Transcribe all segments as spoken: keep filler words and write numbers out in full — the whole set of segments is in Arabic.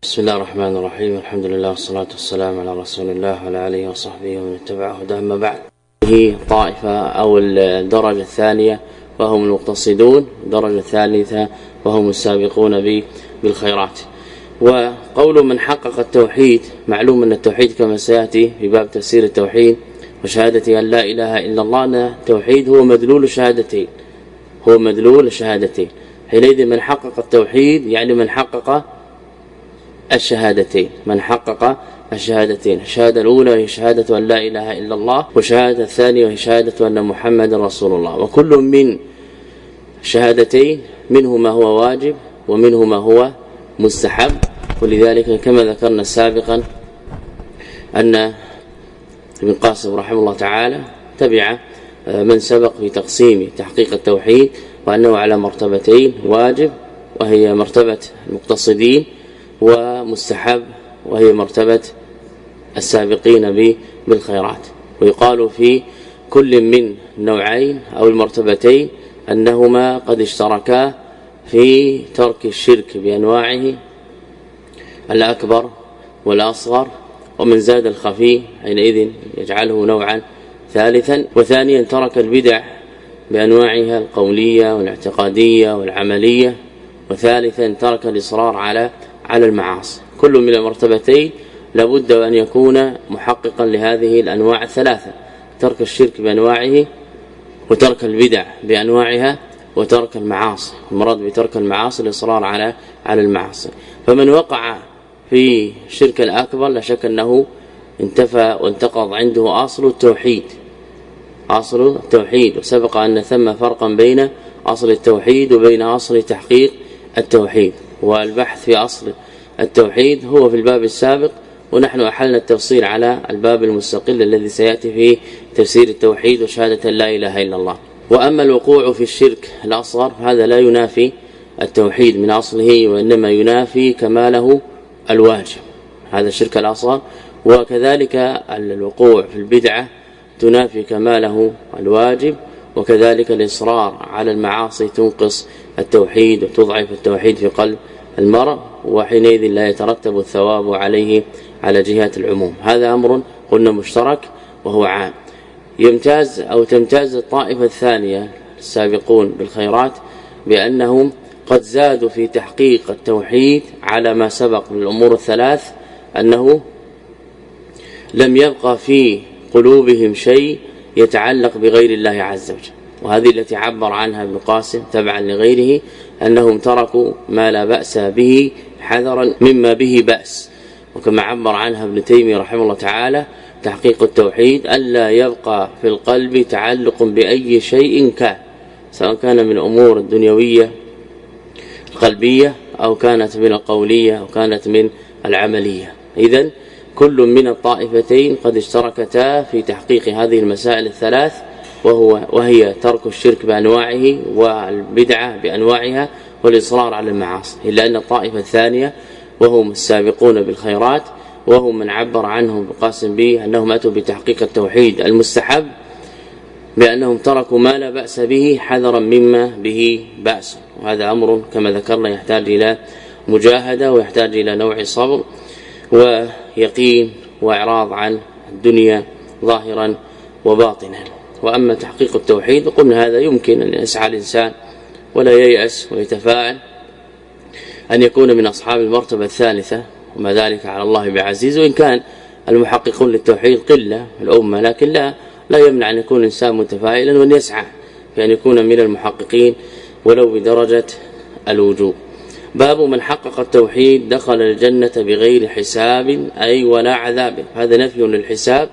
بسم الله الرحمن الرحيم. الحمد لله والصلاة والسلام على رسول الله وعلى آله وصحبه ومن اتبعه هداه. أما بعد، هي طائفة أو الدرجة الثانية وهم المقتصدون، الدرجة الثالثة وهم السابقون بالخيرات. وقول من حقق التوحيد، معلوم أن التوحيد كما سيأتي في باب تفسير التوحيد وشهادة أن لا إله إلا الله، أن التوحيد هو مدلول الشهادتين، هو مدلول الشهادتين. حينئذ من حقق التوحيد يعني من حقق الشهادتين، من حقق الشهادتين. الشهادة الأولى هي شهادة أن لا إله إلا الله، والشهادة الثانية وهي شهادة أن محمد رسول الله. وكل من شهادتين منه ما هو واجب ومنه ما هو مستحب. ولذلك كما ذكرنا سابقا أن ابن قاسم رحمه الله تعالى تبع من سبق في تقسيم تحقيق التوحيد، وأنه على مرتبتين: واجب وهي مرتبة المقتصدين، ومستحب وهي مرتبة السابقين بالخيرات. ويقال في كل من نوعين أو المرتبتين أنهما قد اشتركا في ترك الشرك بأنواعه الأكبر والأصغر، ومن زاد الخفي حينئذ يجعله نوعا ثالثا. وثانيا ترك البدع بأنواعها القولية والاعتقادية والعملية. وثالثا ترك الإصرار على على المعاصي. كل من المرتبتين لابد أن يكون محققا لهذه الأنواع الثلاثة: ترك الشرك بأنواعه، وترك البدع بأنواعها، وترك المعاصي. المراد بترك المعاصي الإصرار على على المعاصي. فمن وقع في الشرك الأكبر لا شك أنه انتفى وانتقض عنده أصل التوحيد، أصل التوحيد. وسبق أن ثم فرقا بين أصل التوحيد وبين أصل تحقيق التوحيد، والبحث في أصل التوحيد هو في الباب السابق، ونحن أحلنا التفصيل على الباب المستقل الذي سيأتي فيه تفسير التوحيد وشهادة لا إله إلا الله. وأما الوقوع في الشرك الأصغر هذا لا ينافي التوحيد من أصله، وإنما ينافي كماله الواجب، هذا الشرك الأصغر. وكذلك الوقوع في البدعة تنافي كماله الواجب، وكذلك الإصرار على المعاصي تنقص التوحيد وتضعف التوحيد في قلب المرء، وحينئذ لا يترتب الثواب عليه على جهات العموم. هذا أمر قلنا مشترك وهو عام. يمتاز أو تمتاز الطائفة الثانية السابقون بالخيرات بأنهم قد زادوا في تحقيق التوحيد على ما سبق من الأمور الثلاث، أنه لم يبقى في قلوبهم شيء يتعلق بغير الله عز وجل. وهذه التي عبر عنها ابن قاسم تبعا لغيره، أنهم تركوا ما لا بأس به حذرا مما به بأس. وكما عبر عنها ابن تيمية رحمه الله تعالى تحقيق التوحيد ألا يبقى في القلب تعلق بأي شيء كان، سواء كان من الأمور الدنيوية القلبية أو كانت من القولية أو كانت من العملية. إذن كل من الطائفتين قد اشتركتا في تحقيق هذه المسائل الثلاث، وهو وهي ترك الشرك بأنواعه والبدعة بأنواعها والإصرار على المعاصي. إلا أن الطائفة الثانية وهم السابقون بالخيرات، وهم من عبر عنهم بقاسم به أنهم أتوا بتحقيق التوحيد المستحب، بأنهم تركوا ما لا بأس به حذرا مما به بأس. وهذا أمر كما ذكرنا يحتاج إلى مجاهدة، ويحتاج إلى نوع صبر ويقين وإعراض عن الدنيا ظاهرا وباطنا. وأما تحقيق التوحيد قلنا هذا يمكن أن يسعى الإنسان ولا ييأس ويتفاعل أن يكون من أصحاب المرتبة الثالثة، وما ذلك على الله بعزيز. وإن كان المحققون للتوحيد قلة في الأمة، لكن لا لا يمنع أن يكون الإنسان متفائلا وأن يسعى في أن يكون من المحققين ولو بدرجة الوجوب. باب من حقق التوحيد دخل الجنة بغير حساب أي ولا عذاب. هذا نفي للحساب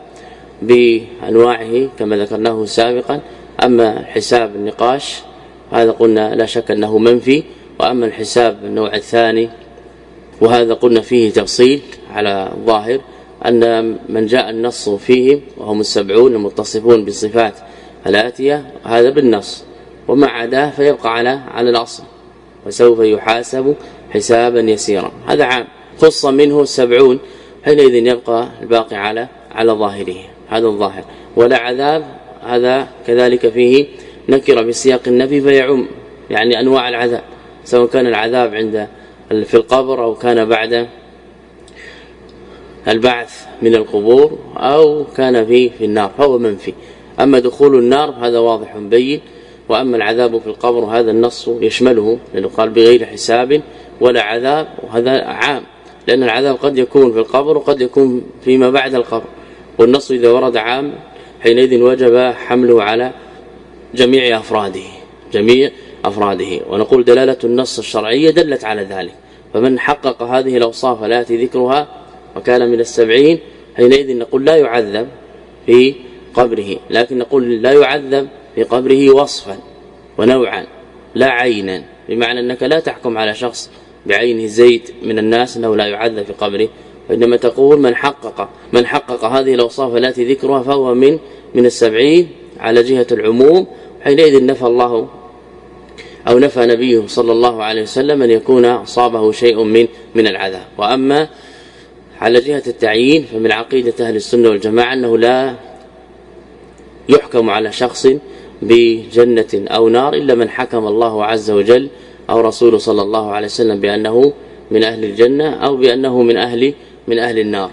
بأنواعه كما ذكرناه سابقا. أما حساب النقاش هذا قلنا لا شك أنه منفي. وأما الحساب النوع الثاني وهذا قلنا فيه تفصيل على الظاهر، أن من جاء النص فيه وهم السبعون المتصفون بالصفات الآتية هذا بالنص، وما عداه فيبقى على على الأصل، وسوف يحاسب حسابا يسيرا. هذا عام خص منه السبعون، حينئذ يبقى الباقي على على ظاهره، هذا الظاهر. ولا عذاب هذا كذلك فيه نكر بسياق النفي فيعم يعني أنواع العذاب، سواء كان العذاب عند في القبر أو كان بعد البعث من القبور أو كان في في النار فهو منفي. أما دخول النار هذا واضح بين، وأما العذاب في القبر هذا النص يشمله، لأنه قال بغير حساب ولا عذاب، وهذا عام، لأن العذاب قد يكون في القبر وقد يكون فيما بعد القبر، والنص إذا ورد عام حينئذ وجب حمله على جميع أفراده جميع أفراده ونقول دلالة النص الشرعية دلت على ذلك. فمن حقق هذه الأوصاف التي ذكرها وكان من السبعين حينئذ نقول لا يعذب في قبره، لكن نقول لا يعذب في قبره وصفا ونوعا لا عينا، بمعنى أنك لا تحكم على شخص بعينه زيد من الناس أنه لا يعذب في قبره، وإنما تقول من حقق من حقق هذه الأوصاف التي ذكرها فهو من من السبعين على جهة العموم. حينئذ نفى الله أو نفى نبيه صلى الله عليه وسلم أن يكون أصابه شيء من من العذاب. وأما على جهة التعيين فمن عقيدة أهل السنة والجماعة أنه لا يحكم على شخص بجنة أو نار إلا من حكم الله عز وجل أو رسوله صلى الله عليه وسلم بأنه من أهل الجنة أو بأنه من أهل من أهل النار.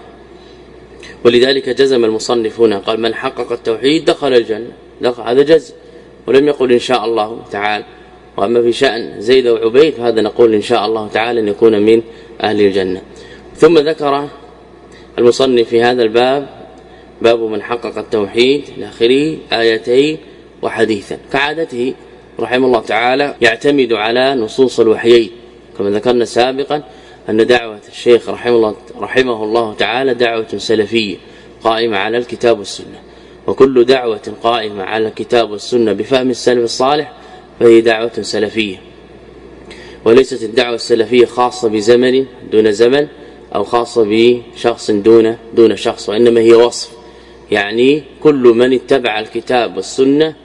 ولذلك جزم المصنفون قال من حقق التوحيد دخل الجنة، دخل هذا جزم، ولم يقل إن شاء الله تعالى. وأما في شأن زيد وعبيد فهذا نقول إن شاء الله تعالى أن يكون من أهل الجنة. ثم ذكر المصنف في هذا الباب باب من حقق التوحيد لآخره آيتين وحديثا، كعادته رحمه الله تعالى يعتمد على نصوص الوحيين، كما ذكرنا سابقا أن دعوة الشيخ رحمه الله, رحمه الله تعالى دعوة سلفية قائمة على الكتاب والسنة، وكل دعوة قائمة على الكتاب والسنة بفهم السلف الصالح فهي دعوة سلفية، وليست الدعوة السلفية خاصة بزمن دون زمن أو خاصة بشخص دون دون شخص، وإنما هي وصف، يعني كل من اتبع الكتاب والسنة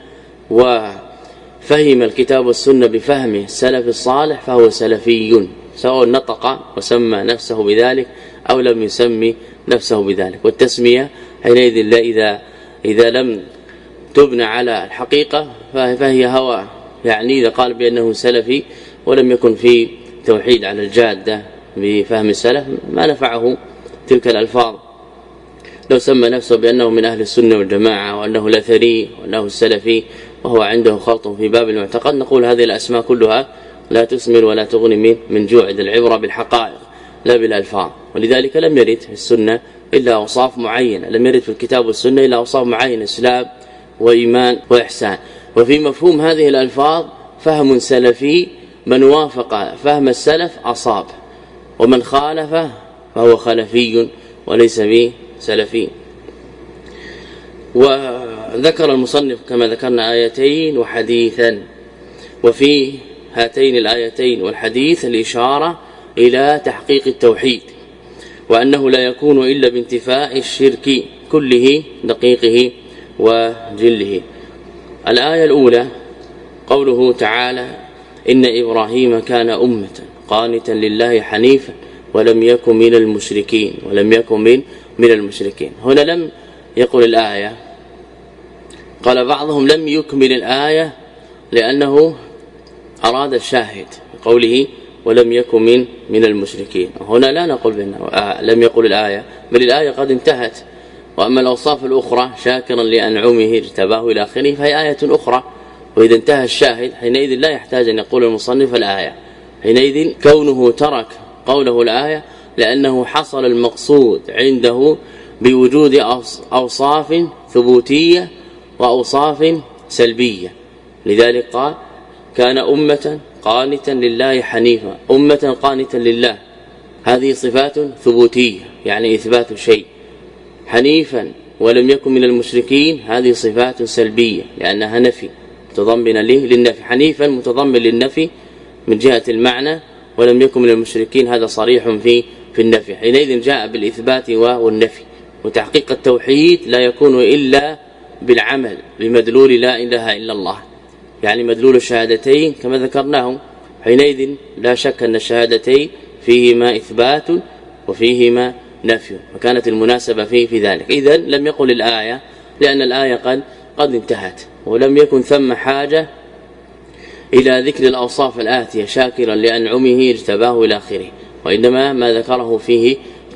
وفهم الكتاب والسنة بفهم السلف الصالح فهو سلفي، سواء نطق وسمى نفسه بذلك أو لم يسمي نفسه بذلك. والتسمية حينئذ لا إذا إذا لم تبنى على الحقيقة فهي هوى، يعني إذا قال بأنه سلفي ولم يكن في توحيد على الجادة بفهم السلف ما نفعه تلك الألفاظ. لو سمى نفسه بأنه من أهل السنة والجماعة وأنه الأثري وأنه السلفي وهو عنده خلط في باب المعتقد نقول هذه الأسماء كلها لا تثمر ولا تغني من من جوع العبرة بالحقائق لا بالألفاظ. ولذلك لم يرد في السنة إلا أوصاف معينة، لم يرد في الكتاب والسنة إلا أوصاف معينة، إسلام وإيمان وإحسان. وفي مفهوم هذه الألفاظ فهم سلفي، من وافق فهم السلف أصاب، ومن خالف فهو خلفي وليس به سلفي. وذكر المصنف كما ذكرنا آيتين وحديثا، وفي هاتين الآيتين والحديث الإشارة إلى تحقيق التوحيد، وأنه لا يكون إلا بانتفاء الشرك كله دقيقه وجله. الآية الأولى قوله تعالى إن إبراهيم كان أمة قانتا لله حنيفا ولم يكن من المشركين ولم يكن من من المشركين. هنا لم يقل الآية، قال بعضهم لم يكمل الآية لأنه أراد الشاهد بقوله ولم يكن من من المشركين. هنا لا نقول بأنه آه لم يقل الآية، بل الآية قد انتهت. وأما الأوصاف الأخرى شاكرا لأنعمه اجتباه إلى آخره فهي آية أخرى، وإذا انتهى الشاهد حينئذ لا يحتاج أن يقول المصنف الآية، حينئذ كونه ترك قوله الآية لأنه حصل المقصود عنده بوجود أوصاف ثبوتية وأوصاف سلبية. لذلك قال كان أمة قانتا لله حنيفا، أمة قانتا لله هذه صفات ثبوتية يعني إثبات شيء، حنيفا ولم يكن من المشركين هذه صفات سلبية لأنها نفي متضمنة له للنفي، حنيفا متضمن للنفي من جهة المعنى، ولم يكن من المشركين هذا صريح في في النفي. حينئذ جاء بالإثبات والنفي. وتحقيق التوحيد لا يكون إلا بالعمل بمدلول لا إله إلا الله، يعني مدلول الشهادتين كما ذكرناهم. حينئذ لا شك أن الشهادتين فيهما إثبات وفيهما نفي، وكانت المناسبة فيه في ذلك. إذن لم يقل الآية لأن الآية قد قد انتهت، ولم يكن ثم حاجة إلى ذكر الأوصاف الآتية شاكرا لأنعمه اجتباه إلى آخره، وإنما ما ذكره فيه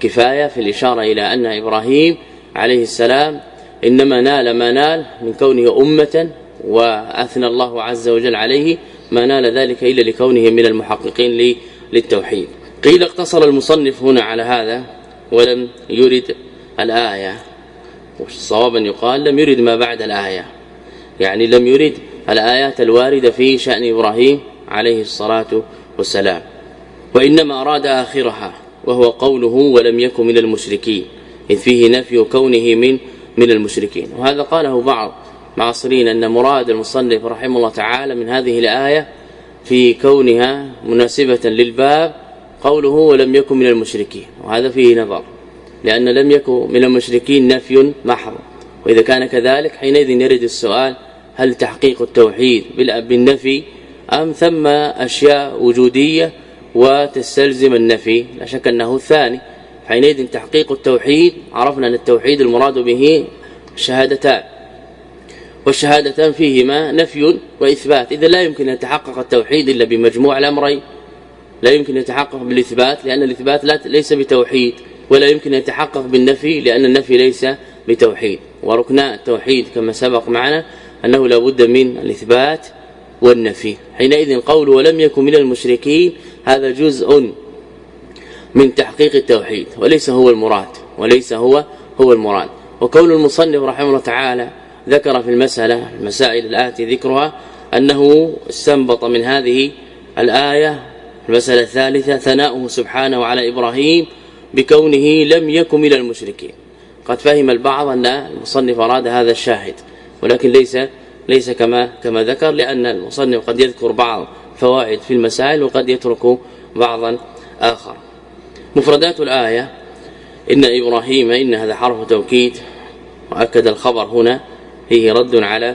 كفاية في الإشارة إلى أن إبراهيم عليه السلام إنما نال ما نال من كونه أمة، وأثنى الله عز وجل عليه ما نال ذلك إلا لكونه من المحققين للتوحيد. قيل اقتصر المصنف هنا على هذا ولم يرد الآية، والصواب أن يقال لم يرد ما بعد الآية، يعني لم يرد الآيات الواردة في شأن إبراهيم عليه الصلاة والسلام، وإنما أراد آخرها وهو قوله ولم يكن من المشركين، إذ فيه نفي كونه من من المشركين. وهذا قاله بعض معاصرين أن مراد المصنف رحمه الله تعالى من هذه الآية في كونها مناسبة للباب قوله ولم يكن من المشركين، وهذا فيه نظر، لأن لم يكن من المشركين نفي محض، وإذا كان كذلك حينئذ يرد السؤال هل تحقيق التوحيد بالنفي أم ثم أشياء وجودية وتستلزم النفي؟ لا شك أنه الثاني. حينئذ تحقيق التوحيد عرفنا أن التوحيد المراد به شهادتان، والشهادتان فيهما نفي وإثبات، إذا لا يمكن أن يتحقق التوحيد إلا بمجموع الأمرين، لا يمكن أن يتحقق بالإثبات لأن الإثبات ليس بتوحيد، ولا يمكن أن يتحقق بالنفي لأن النفي ليس بتوحيد. وركنا التوحيد كما سبق معنا أنه لا بد من الإثبات والنفي. حينئذ قول ولم يكن من المشركين هذا جزء من تحقيق التوحيد وليس هو المراد، وليس هو هو المراد. وكون المصنف رحمه الله تعالى ذكر في المسألة المسائل الآتي ذكرها أنه استنبط من هذه الآية المسألة الثالثة ثناؤه سبحانه على إبراهيم بكونه لم يكن من المشركين. قد فهم البعض أن المصنف أراد هذا الشاهد، ولكن ليس ليس كما كما ذكر، لأن المصنف قد يذكر بعض فوائد في المسائل وقد يترك بعضا آخر. مفردات الآية: إن إبراهيم، إن هذا حرف توكيد، وأكد الخبر هنا فيه رد على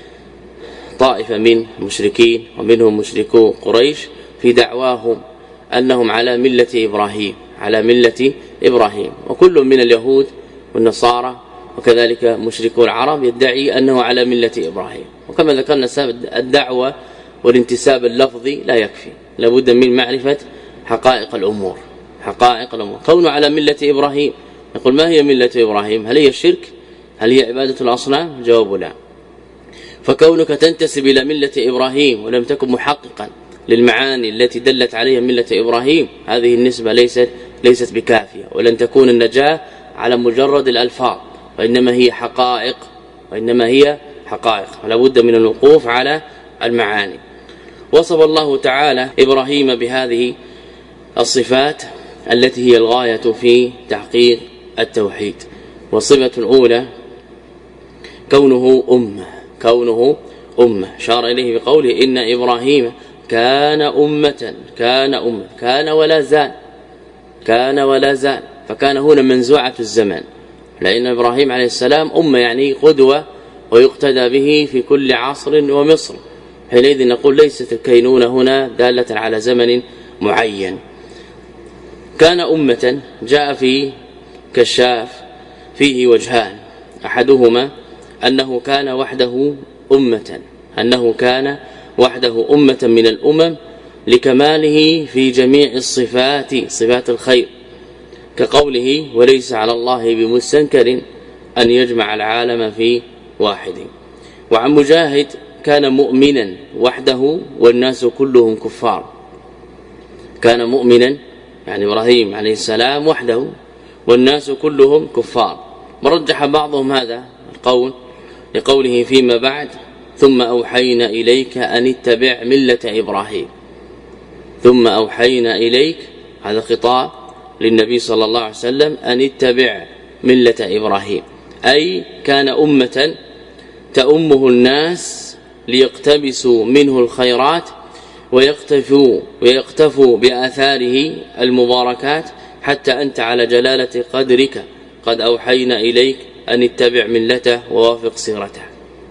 طائفة من المشركين ومنهم مشركو قريش في دعواهم أنهم على ملة إبراهيم على ملة إبراهيم وكل من اليهود والنصارى وكذلك مشركو العرب يدعي أنه على ملة إبراهيم. وكما ذكرنا الدعوة والانتساب اللفظي لا يكفي، لابد من معرفة حقائق الأمور حقائق الأمور كونه على ملة إبراهيم. نقول ما هي ملة إبراهيم؟ هل هي الشرك؟ هل هي عبادة الأصنام؟ الجواب لا. فكونك تنتسب إلى ملة إبراهيم ولم تكن محققا للمعاني التي دلت عليها ملة إبراهيم، هذه النسبة ليست ليست بكافية، ولن تكون النجاة على مجرد الألفاظ، وإنما هي حقائق وإنما هي حقائق ولا بد من الوقوف على المعاني. وصف الله تعالى إبراهيم بهذه الصفات التي هي الغاية في تحقيق التوحيد. والصفة الأولى كونه أمة كونه أمة شار إليه بقوله إن إبراهيم كان أمة كان أمة كان ولا زال كان ولا زال فكان هنا منزوعة الزمن، لأن إبراهيم عليه السلام أمة يعني قدوة ويقتدى به في كل عصر ومصر. حينئذ نقول ليست الكينونة هنا دالة على زمن معين. كان أمة جاء في كشاف فيه وجهان، أحدهما أنه كان وحده أمة أنه كان وحده أمة من الأمم لكماله في جميع الصفات صفات الخير، كقوله وليس على الله بمستنكر أن يجمع العالم في واحد. وعن مجاهد كان مؤمنا وحده والناس كلهم كفار. كان مؤمنا يعني إبراهيم عليه السلام وحده والناس كلهم كفار. مرجح بعضهم هذا القول لقوله فيما بعد ثم أوحينا إليك أن اتبع ملة إبراهيم. ثم أوحينا إليك هذا خطاب للنبي صلى الله عليه وسلم أن اتبع ملة إبراهيم، أي كان أمة تأمه الناس ليقتبسوا منه الخيرات ويقتفوا ويقتفوا بآثاره المباركات، حتى أنت على جلالة قدرك قد أوحينا إليك أن اتبع ملته ووافق سيرته.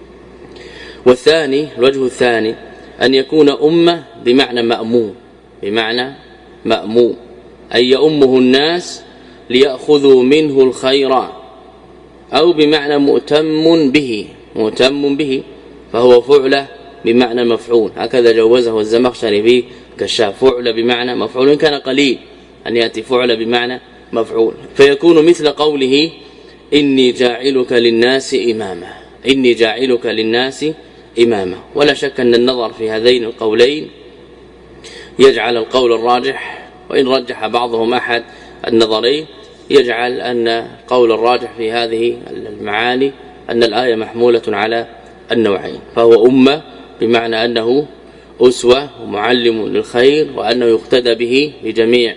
والثاني الوجه الثاني أن يكون أمة بمعنى مأموم بمعنى مأموم أي يأمه الناس ليأخذوا منه الخيرات، أو بمعنى مؤتم به مؤتم به فهو فعل بمعنى مفعول، هكذا جوزه الزمخشري في كشاف، فعل بمعنى مفعول كان قليل أن يأتي فعل بمعنى مفعول، فيكون مثل قوله إني جاعلك للناس إماما، إني جاعلك للناس إماما. ولا شك أن النظر في هذين القولين يجعل القول الراجح، وإن رجح بعضهم أحد النظرين يجعل أن القول الراجح في هذه المعاني أن الآية محمولة على النوعين، فهو أمة بمعنى أنه أسوة ومعلم للخير، وأنه يقتدى به لجميع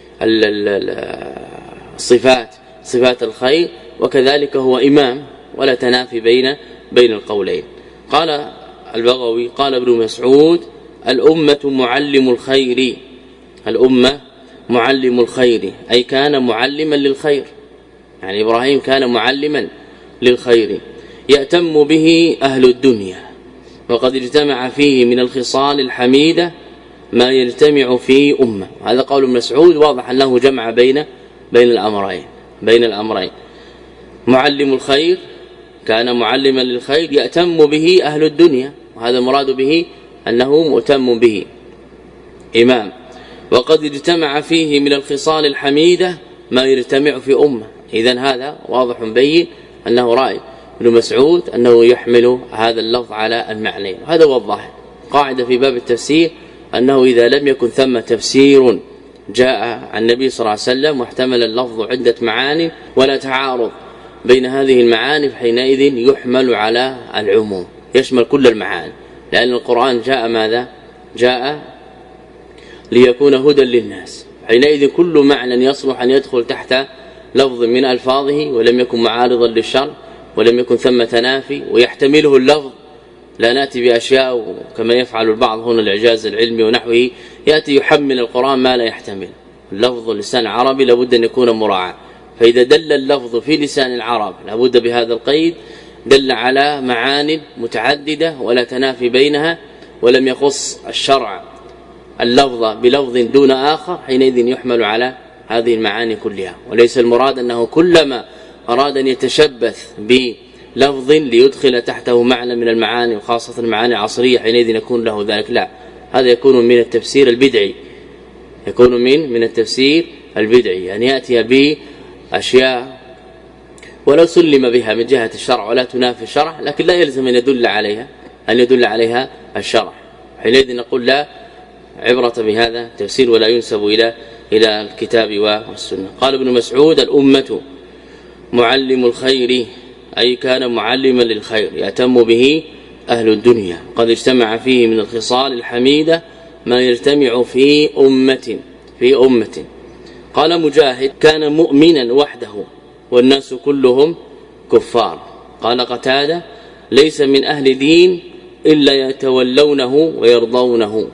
الصفات صفات الخير، وكذلك هو إمام، ولا تنافي بين بين القولين. قال البغوي قال ابن مسعود الأمة معلم الخير، الأمة معلم الخير، أي كان معلما للخير، يعني إبراهيم كان معلما للخير يأتم به أهل الدنيا، وقد اجتمع فيه من الخصال الحميدة ما يجتمع في أمة. هذا قول ابن مسعود واضح أنه جمع بين بين الأمرين بين الأمرين معلم الخير كان معلما للخير يأتم به أهل الدنيا، وهذا مراد به أنه مؤتم به إمام، وقد اجتمع فيه من الخصال الحميدة ما يجتمع في أمة. إذن هذا واضح بين أنه رأي ابن مسعود أنه يحمل هذا اللفظ على المعنى، هذا هو الظاهر. قاعدة في باب التفسير أنه إذا لم يكن ثم تفسير جاء عن النبي صلى الله عليه وسلم واحتمل اللفظ عدة معاني ولا تعارض بين هذه المعاني، فحينئذ يحمل على العموم، يشمل كل المعاني، لأن القرآن جاء ماذا؟ جاء ليكون هدى للناس، حينئذ كل معنى يصلح أن يدخل تحت لفظ من ألفاظه ولم يكن معارضا للشرع ولم يكن ثم تنافي ويحتمله اللفظ. لا ناتي بأشياء كما يفعل البعض هنا الإعجاز العلمي ونحوه، يأتي يحمل القرآن ما لا يحتمل. اللفظ لسان العربي لابد أن يكون مراعى، فإذا دل اللفظ في لسان العرب لابد بهذا القيد، دل على معان متعددة ولا تنافي بينها، ولم يخص الشرع اللفظ بلفظ دون آخر، حينئذ يحمل على هذه المعاني كلها. وليس المراد أنه كلما أراد أن يتشبث بلفظ ليدخل تحته معنى من المعاني، وخاصة المعاني العصرية، حينئذ يكون له ذلك، لا، هذا يكون من التفسير البدعي، يكون من من التفسير البدعي، أن يأتي بأشياء ولو سلم بها من جهة الشرع ولا تنافي الشرع، لكن لا يلزم أن يدل عليها أن يدل عليها الشرع، حينئذ نقول لا عبرة بهذا التفسير ولا ينسب إلى إلى الكتاب والسنة. قال ابن مسعود الأمة معلم الخير، أي كان معلما للخير يأتم به أهل الدنيا، قد اجتمع فيه من الخصال الحميدة ما يجتمع في أمة في أمة. قال مجاهد كان مؤمنا وحده والناس كلهم كفار. قال قتادة ليس من أهل دين إلا يتولونه ويرضونه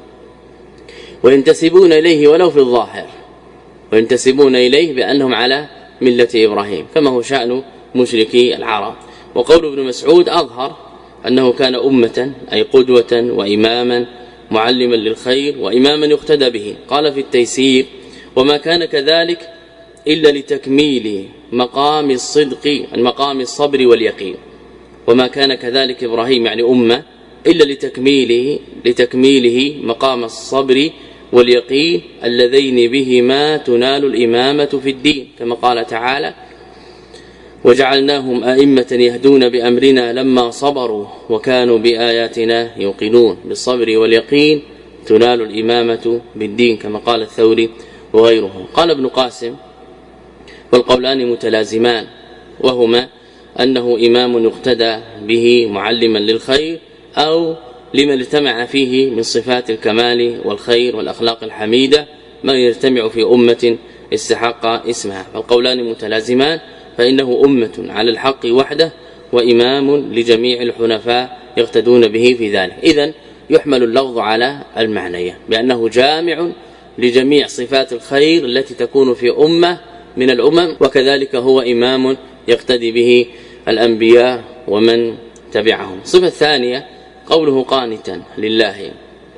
وينتسبون إليه ولو في الظاهر، وينتسبون إليه بأنهم على ملة إبراهيم، كما هو شأن مشركي العرب. وقول ابن مسعود أظهر أنه كان أمة، أي قدوة وإماما معلما للخير وإماما يقتدى به. قال في التيسير وما كان كذلك إلا لتكميل مقام الصدق، المقام الصبر واليقين. وما كان كذلك إبراهيم يعني أمة إلا لتكميله لتكميله مقام الصبر واليقين اللذين بهما تنال الإمامة في الدين، كما قال تعالى وجعلناهم أئمة يهدون بأمرنا لما صبروا وكانوا بآياتنا يوقنون. بالصبر واليقين تنال الإمامة بالدين، كما قال الثوري وغيره. قال ابن قاسم والقولان متلازمان، وهما أنه إمام يقتدى به معلما للخير، أو لما اجتمع فيه من صفات الكمال والخير والأخلاق الحميدة ما يجتمع في أمة استحق اسمها. فالقولان متلازمان، فإنه أمة على الحق وحده وإمام لجميع الحنفاء يقتدون به في ذلك. إذن يحمل اللفظ على المعنية بأنه جامع لجميع صفات الخير التي تكون في أمة من الأمم، وكذلك هو إمام يقتدي به الأنبياء ومن تبعهم. الصفة الثانية قوله قانتا لله،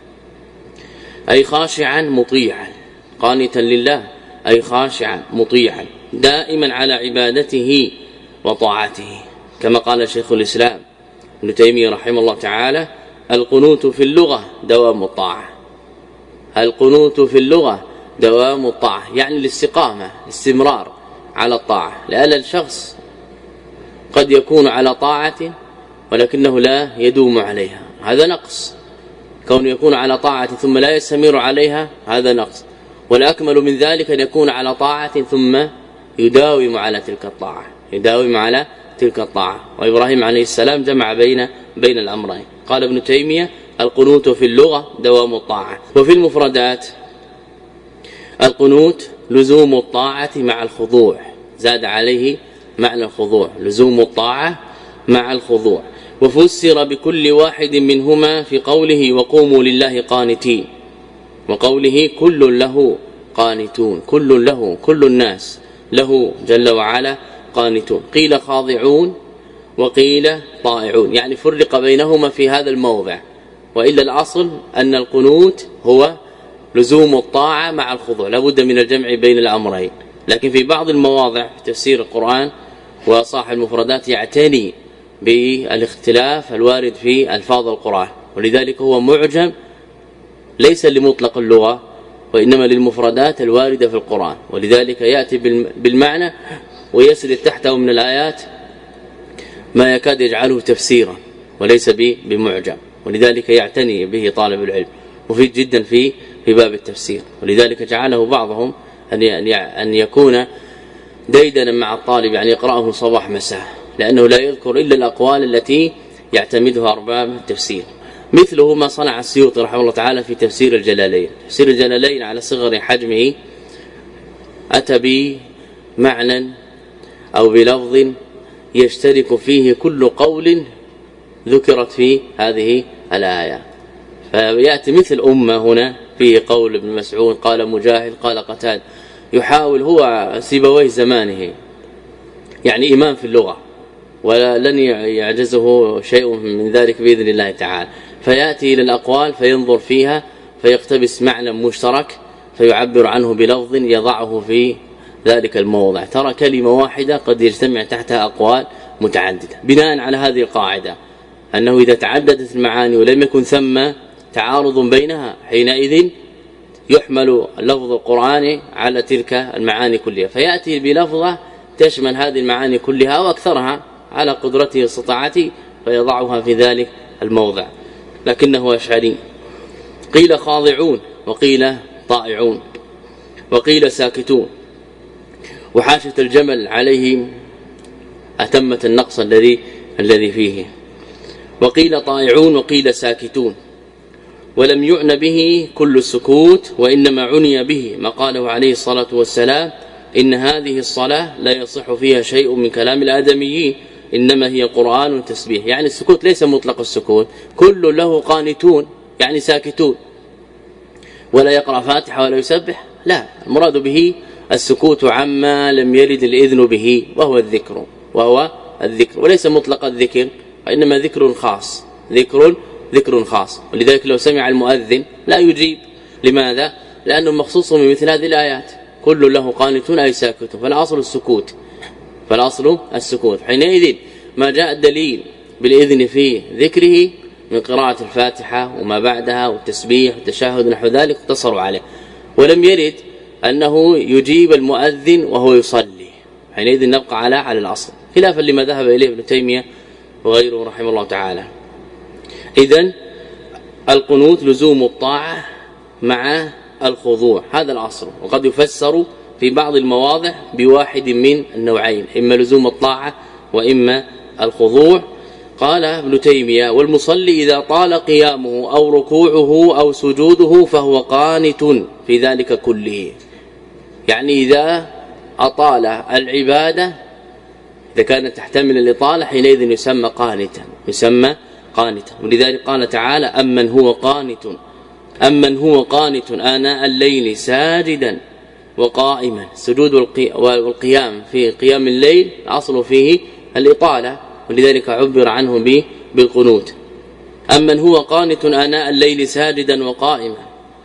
أي خاشعا مطيعا، قانتا لله أي خاشعا مطيعا دائما على عبادته وطاعته، كما قال شيخ الإسلام ابن تيمية رحمه الله تعالى القنوت في اللغة دوام الطاعة، القنوت في اللغة دوام الطاعة يعني الاستقامة الاستمرار على الطاعة، لأن الشخص قد يكون على طاعة ولكنه لا يدوم عليها، هذا نقص. كونه يكون على طاعة ثم لا يستمر عليها هذا نقص. والأكمل من ذلك أن يكون على طاعة ثم يداوم على تلك الطاعة، يداوم على تلك الطاعة. وإبراهيم عليه السلام جمع بين بين الأمرين. قال ابن تيمية: القنوت في اللغة دوام الطاعة. وفي المفردات: القنوت لزوم الطاعة مع الخضوع، زاد عليه معنى الخضوع، لزوم الطاعة مع الخضوع. وفسر بكل واحد منهما في قوله: وقوموا لله قانتين، وقوله: كل له قانتون، كل له، كل الناس له جل وعلا قانتون. قيل خاضعون وقيل طائعون، يعني فرق بينهما في هذا الموضع. وإلا الأصل أن القنوت هو لزوم الطاعة مع الخضوع، لا بد من الجمع بين الأمرين. لكن في بعض المواضع في تفسير القرآن وصاحب المفردات يعتني بالاختلاف الوارد في ألفاظ القرآن، ولذلك هو معجم ليس لمطلق اللغة وإنما للمفردات الواردة في القرآن، ولذلك يأتي بالمعنى ويسرد تحته من الآيات ما يكاد يجعله تفسيرا وليس بمعجم، ولذلك يعتني به طالب العلم، مفيد جدا في في باب التفسير. ولذلك جعله بعضهم أن أن يكون ديدنا مع الطالب، يعني يقرأه صباح مساء، لأنه لا يذكر إلا الأقوال التي يعتمدها أرباب التفسير. مثله ما صنع السيوطي رحمه الله تعالى في تفسير الجلالين. تفسير الجلالين على صغر حجمه أتى بمعنى أو بلفظ يشترك فيه كل قول ذكرت في هذه الآية، فيأتي مثل أمة هنا فيه قول ابن مسعود، قال مجاهد، قال قتادة، يحاول هو سيبويه زمانه، يعني إمام في اللغة ولن يعجزه شيء من ذلك بإذن الله تعالى. فيأتي إلى الأقوال فينظر فيها فيقتبس معنى مشترك فيعبر عنه بلفظ يضعه في ذلك الموضع. ترى كلمة واحدة قد يجتمع تحتها أقوال متعددة، بناء على هذه القاعدة أنه إذا تعددت المعاني ولم يكن ثم تعارض بينها حينئذ يحمل لفظ القرآن على تلك المعاني كلها، فيأتي بلفظة تشمل هذه المعاني كلها وأكثرها على قدرته واستطاعته فيضعها في ذلك الموضع، لكنه أشعري. قيل خاضعون وقيل طائعون وقيل ساكتون، وحاشة الجمل عليه أتمت النقص الذي الذي فيه. وقيل طائعون وقيل ساكتون، ولم يعنى به كل السكوت، وإنما عني به ما قاله عليه الصلاة والسلام: إن هذه الصلاة لا يصح فيها شيء من كلام الآدميين، إنما هي قرآن تسبيح. يعني السكوت ليس مطلق السكوت، كل له قانتون يعني ساكتون، ولا يقرأ فاتحة ولا يسبح، لا، المراد به السكوت عما لم يرد الإذن به، وهو الذكر وهو الذكر وليس مطلق الذكر، وإنما ذكر خاص، ذكر ذكر خاص. ولذلك لو سمع المؤذن لا يجيب. لماذا؟ لأنه مخصوص من مثل هذه الآيات: كل له قانتون أي ساكتون، فالأصل السكوت، فالأصل السكوت. حينئذ ما جاء الدليل بالإذن في ذكره من قراءة الفاتحة وما بعدها والتسبيح والتشهد نحو ذلك اقتصروا عليه، ولم يرد أنه يجيب المؤذن وهو يصلي، حينئذ نبقى على على الأصل، خلافا لما ذهب إليه ابن تيمية وغيره رحمه الله تعالى. إذن القنوت لزوم الطاعة مع الخضوع، هذا الأصل. وقد يفسر في بعض المواضع بواحد من النوعين، إما لزوم الطاعة وإما الخضوع. قال ابن تيمية: والمصلي إذا طال قيامه أو ركوعه أو سجوده فهو قانت في ذلك كله. يعني إذا أطال العبادة، إذا كانت تحتمل الإطالة، حينئذ يسمى قانتا، يسمى قانتا. ولذلك قال تعالى: أمن هو قانت أمن هو قانت آناء الليل ساجدا وقائما. السجود والقيام في قيام الليل الأصل فيه الإطالة، ولذلك عبر عنه به بالقنوت. أمن هو قانت آناء الليل ساجدا وقائما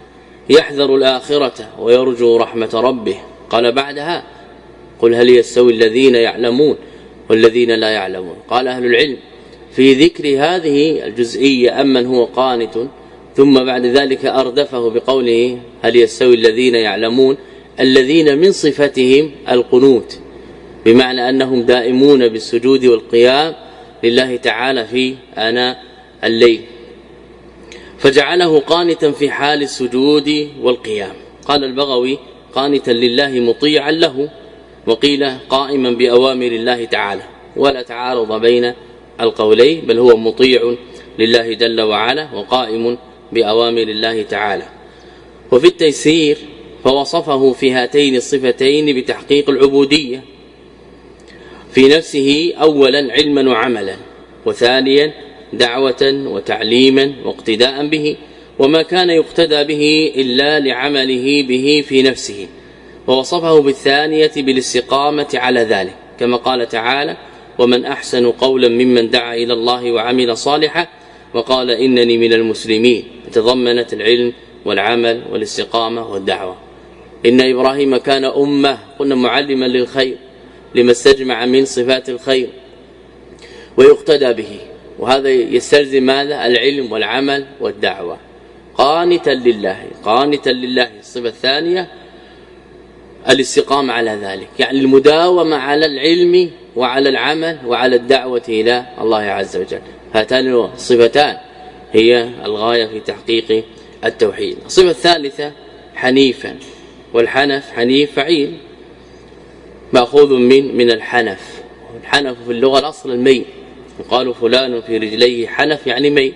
يحذر الآخرة ويرجو رحمة ربه. قال بعدها: قل هل يستوي الذين يعلمون والذين لا يعلمون. قال أهل العلم في ذكر هذه الجزئية أمن هو قانت، ثم بعد ذلك أردفه بقوله هل يستوي الذين يعلمون، الذين من صفتهم القنوت، بمعنى أنهم دائمون بالسجود والقيام لله تعالى في آناء الليل، فجعله قانتا في حال السجود والقيام. قال البغوي قانتا لله مطيعا له، وقيل قائما بأوامر الله تعالى، ولا تعارض بين القولين، بل هو مطيع لله جل وعلا وقائم بأوامر الله تعالى. وفي التيسير فوصفه في هاتين الصفتين بتحقيق العبودية في نفسه أولا علما وعملا، وثانيا دعوة وتعليما واقتداء به، وما كان يقتدى به إلا لعمله به في نفسه، ووصفه بالثانية بالاستقامة على ذلك، كما قال تعالى ومن أحسن قولا ممن دعا إلى الله وعمل صالحا وقال إنني من المسلمين، تضمنت العلم والعمل والاستقامة والدعوة. إن إبراهيم كان أمة، قلنا معلما للخير لما استجمع من صفات الخير ويقتدى به، وهذا يستلزم ماذا؟ العلم والعمل والدعوة. قانتا لله، قانتا لله الصفة الثانية الاستقامة على ذلك، يعني المداومة على العلم وعلى العمل وعلى الدعوة إلى الله عز وجل. هاتان الصفتان هي الغاية في تحقيق التوحيد. الصفة الثالثة حنيفا، والحنف حنيف فعيل مأخوذ من من الحنف. الحنف في اللغة الأصل الميل، يقال فلان في رجليه حنف يعني ميل.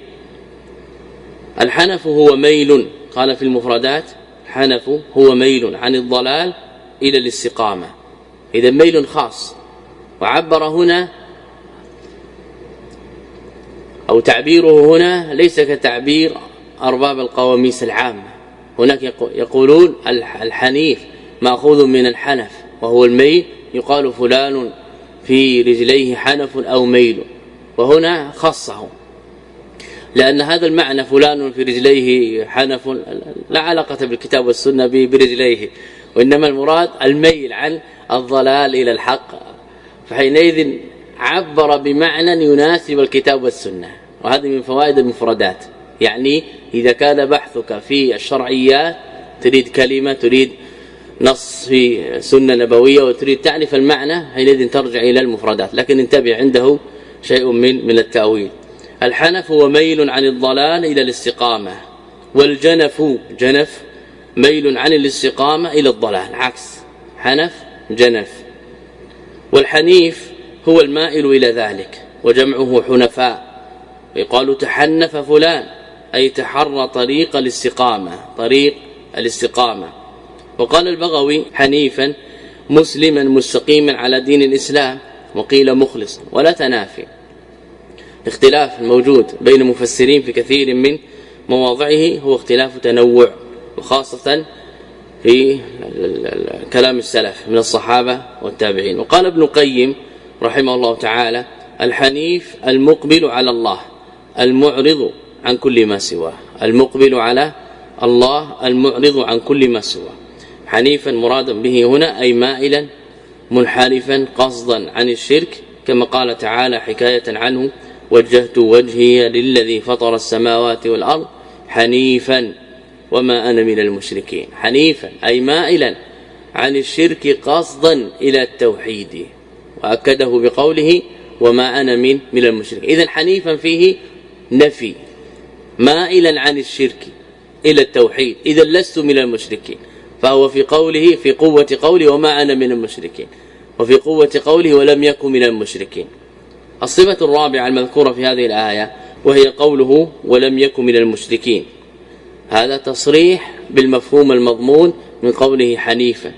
الحنف هو ميل، قال في المفردات حنف هو ميل عن الضلال إلى الاستقامة، إذا ميل خاص. وعبر هنا أو تعبيره هنا ليس كتعبير أرباب القواميس العامة، هناك يقولون الحنيف مأخوذ من الحنف وهو الميل، يقال فلان في رجليه حنف أو ميل، وهنا خصه لأن هذا المعنى فلان في رجليه حنف لا علاقة بالكتاب والسنة برجليه، وإنما المراد الميل عن الضلال إلى الحق، فحينئذ عبر بمعنى يناسب الكتاب والسنة. وهذه من فوائد المفردات، يعني إذا كان بحثك في الشرعيات تريد كلمة، تريد نص في سنة نبوية وتريد تعرف المعنى، حينئذ ترجع إلى المفردات، لكن انتبه عنده شيء من من التأويل. الحنف هو ميل عن الضلال إلى الاستقامة، والجنف جنف ميل عن الاستقامة إلى الضلال، عكس حنف جنف. والحنيف هو المائل إلى ذلك، وجمعه حنفاء، ويقال تحنف فلان أي تحرى طريق الاستقامة، طريق الاستقامة. وقال البغوي حنيفا مسلما مستقيما على دين الإسلام، وقيل مخلصا، ولا تنافي. اختلاف الموجود بين المفسرين في كثير من مواضعه هو اختلاف تنوع، وخاصة في كلام السلف من الصحابة والتابعين. وقال ابن القيم رحمه الله تعالى الحنيف المقبل على الله المعرض عن كل ما سواه، المقبل على الله المعرض عن كل ما سواه. حنيفا مرادا به هنا أي مائلا منحرفا قصدا عن الشرك، كما قال تعالى حكاية عنه وجهت وجهي للذي فطر السماوات والأرض حنيفا وما أنا من المشركين. حنيفا أي مائلا عن الشرك قصدا إلى التوحيد، وأكده بقوله وما أنا من من المشركين. إذن حنيفا فيه نفي، مائلا عن الشرك إلى التوحيد، إذا لست من المشركين، فهو في قوله في قوة قوله وما أنا من المشركين، وفي قوة قوله ولم يكن من المشركين. الصفة الرابعة المذكورة في هذه الآية وهي قوله ولم يكن من المشركين، هذا تصريح بالمفهوم المضمون من قوله حنيفا،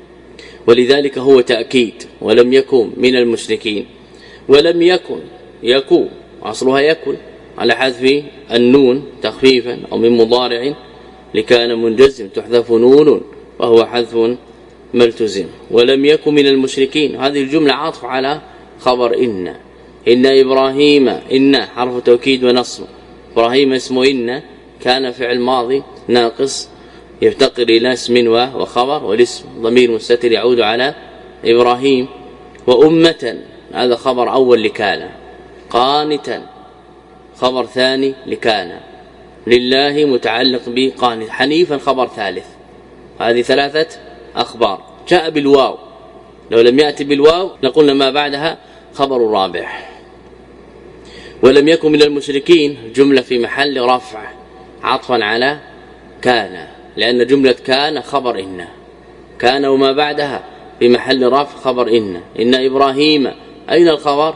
ولذلك هو تأكيد ولم يكن من المشركين. ولم يكن يكون أصلها يكن على حذف النون تخفيفا أو من مضارع لكان منجزم تحذف نون وهو حذف ملتزم. ولم يكن من المشركين، هذه الجملة عاطفة على خبر إن إن إبراهيم، إن حرف توكيد ونصب، إبراهيم اسمه إن كان فعل ماضي ناقص يفتقر إلى اسم وخبر، والاسم ضمير مستتر يعود على إبراهيم. وأمة هذا خبر أول لكان، قانتا خبر ثاني لكان، لله متعلق بقانت، حنيفا خبر ثالث. هذه ثلاثة أخبار جاء بالواو لو لم يأتي بالواو لقلنا ما بعدها خبر رابع. ولم يكن من المشركين جملة في محل رفع عطفا على كان، لأن جملة كان خبر إن، كان وما بعدها في محل رفع خبر إن. إن إبراهيم أين الخبر؟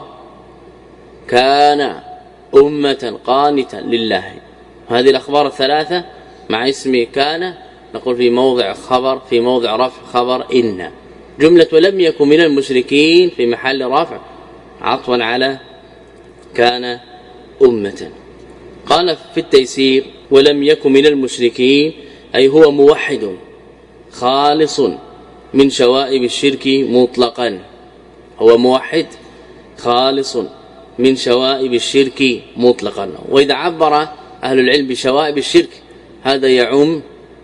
كان أمة قانتا لله. هذه الأخبار الثلاثة مع اسم كان نقول في موضع خبر في موضع رفع خبر إن. جملة ولم يكن من المشركين في محل رفع عطفا على كان أمة. قال في التيسير ولم يكن من المشركين أي هو موحد خالص من شوائب الشرك مطلقا، هو موحد خالص من شوائب الشرك مطلقا. وإذا عبر أهل العلم بشوائب الشرك هذا يعم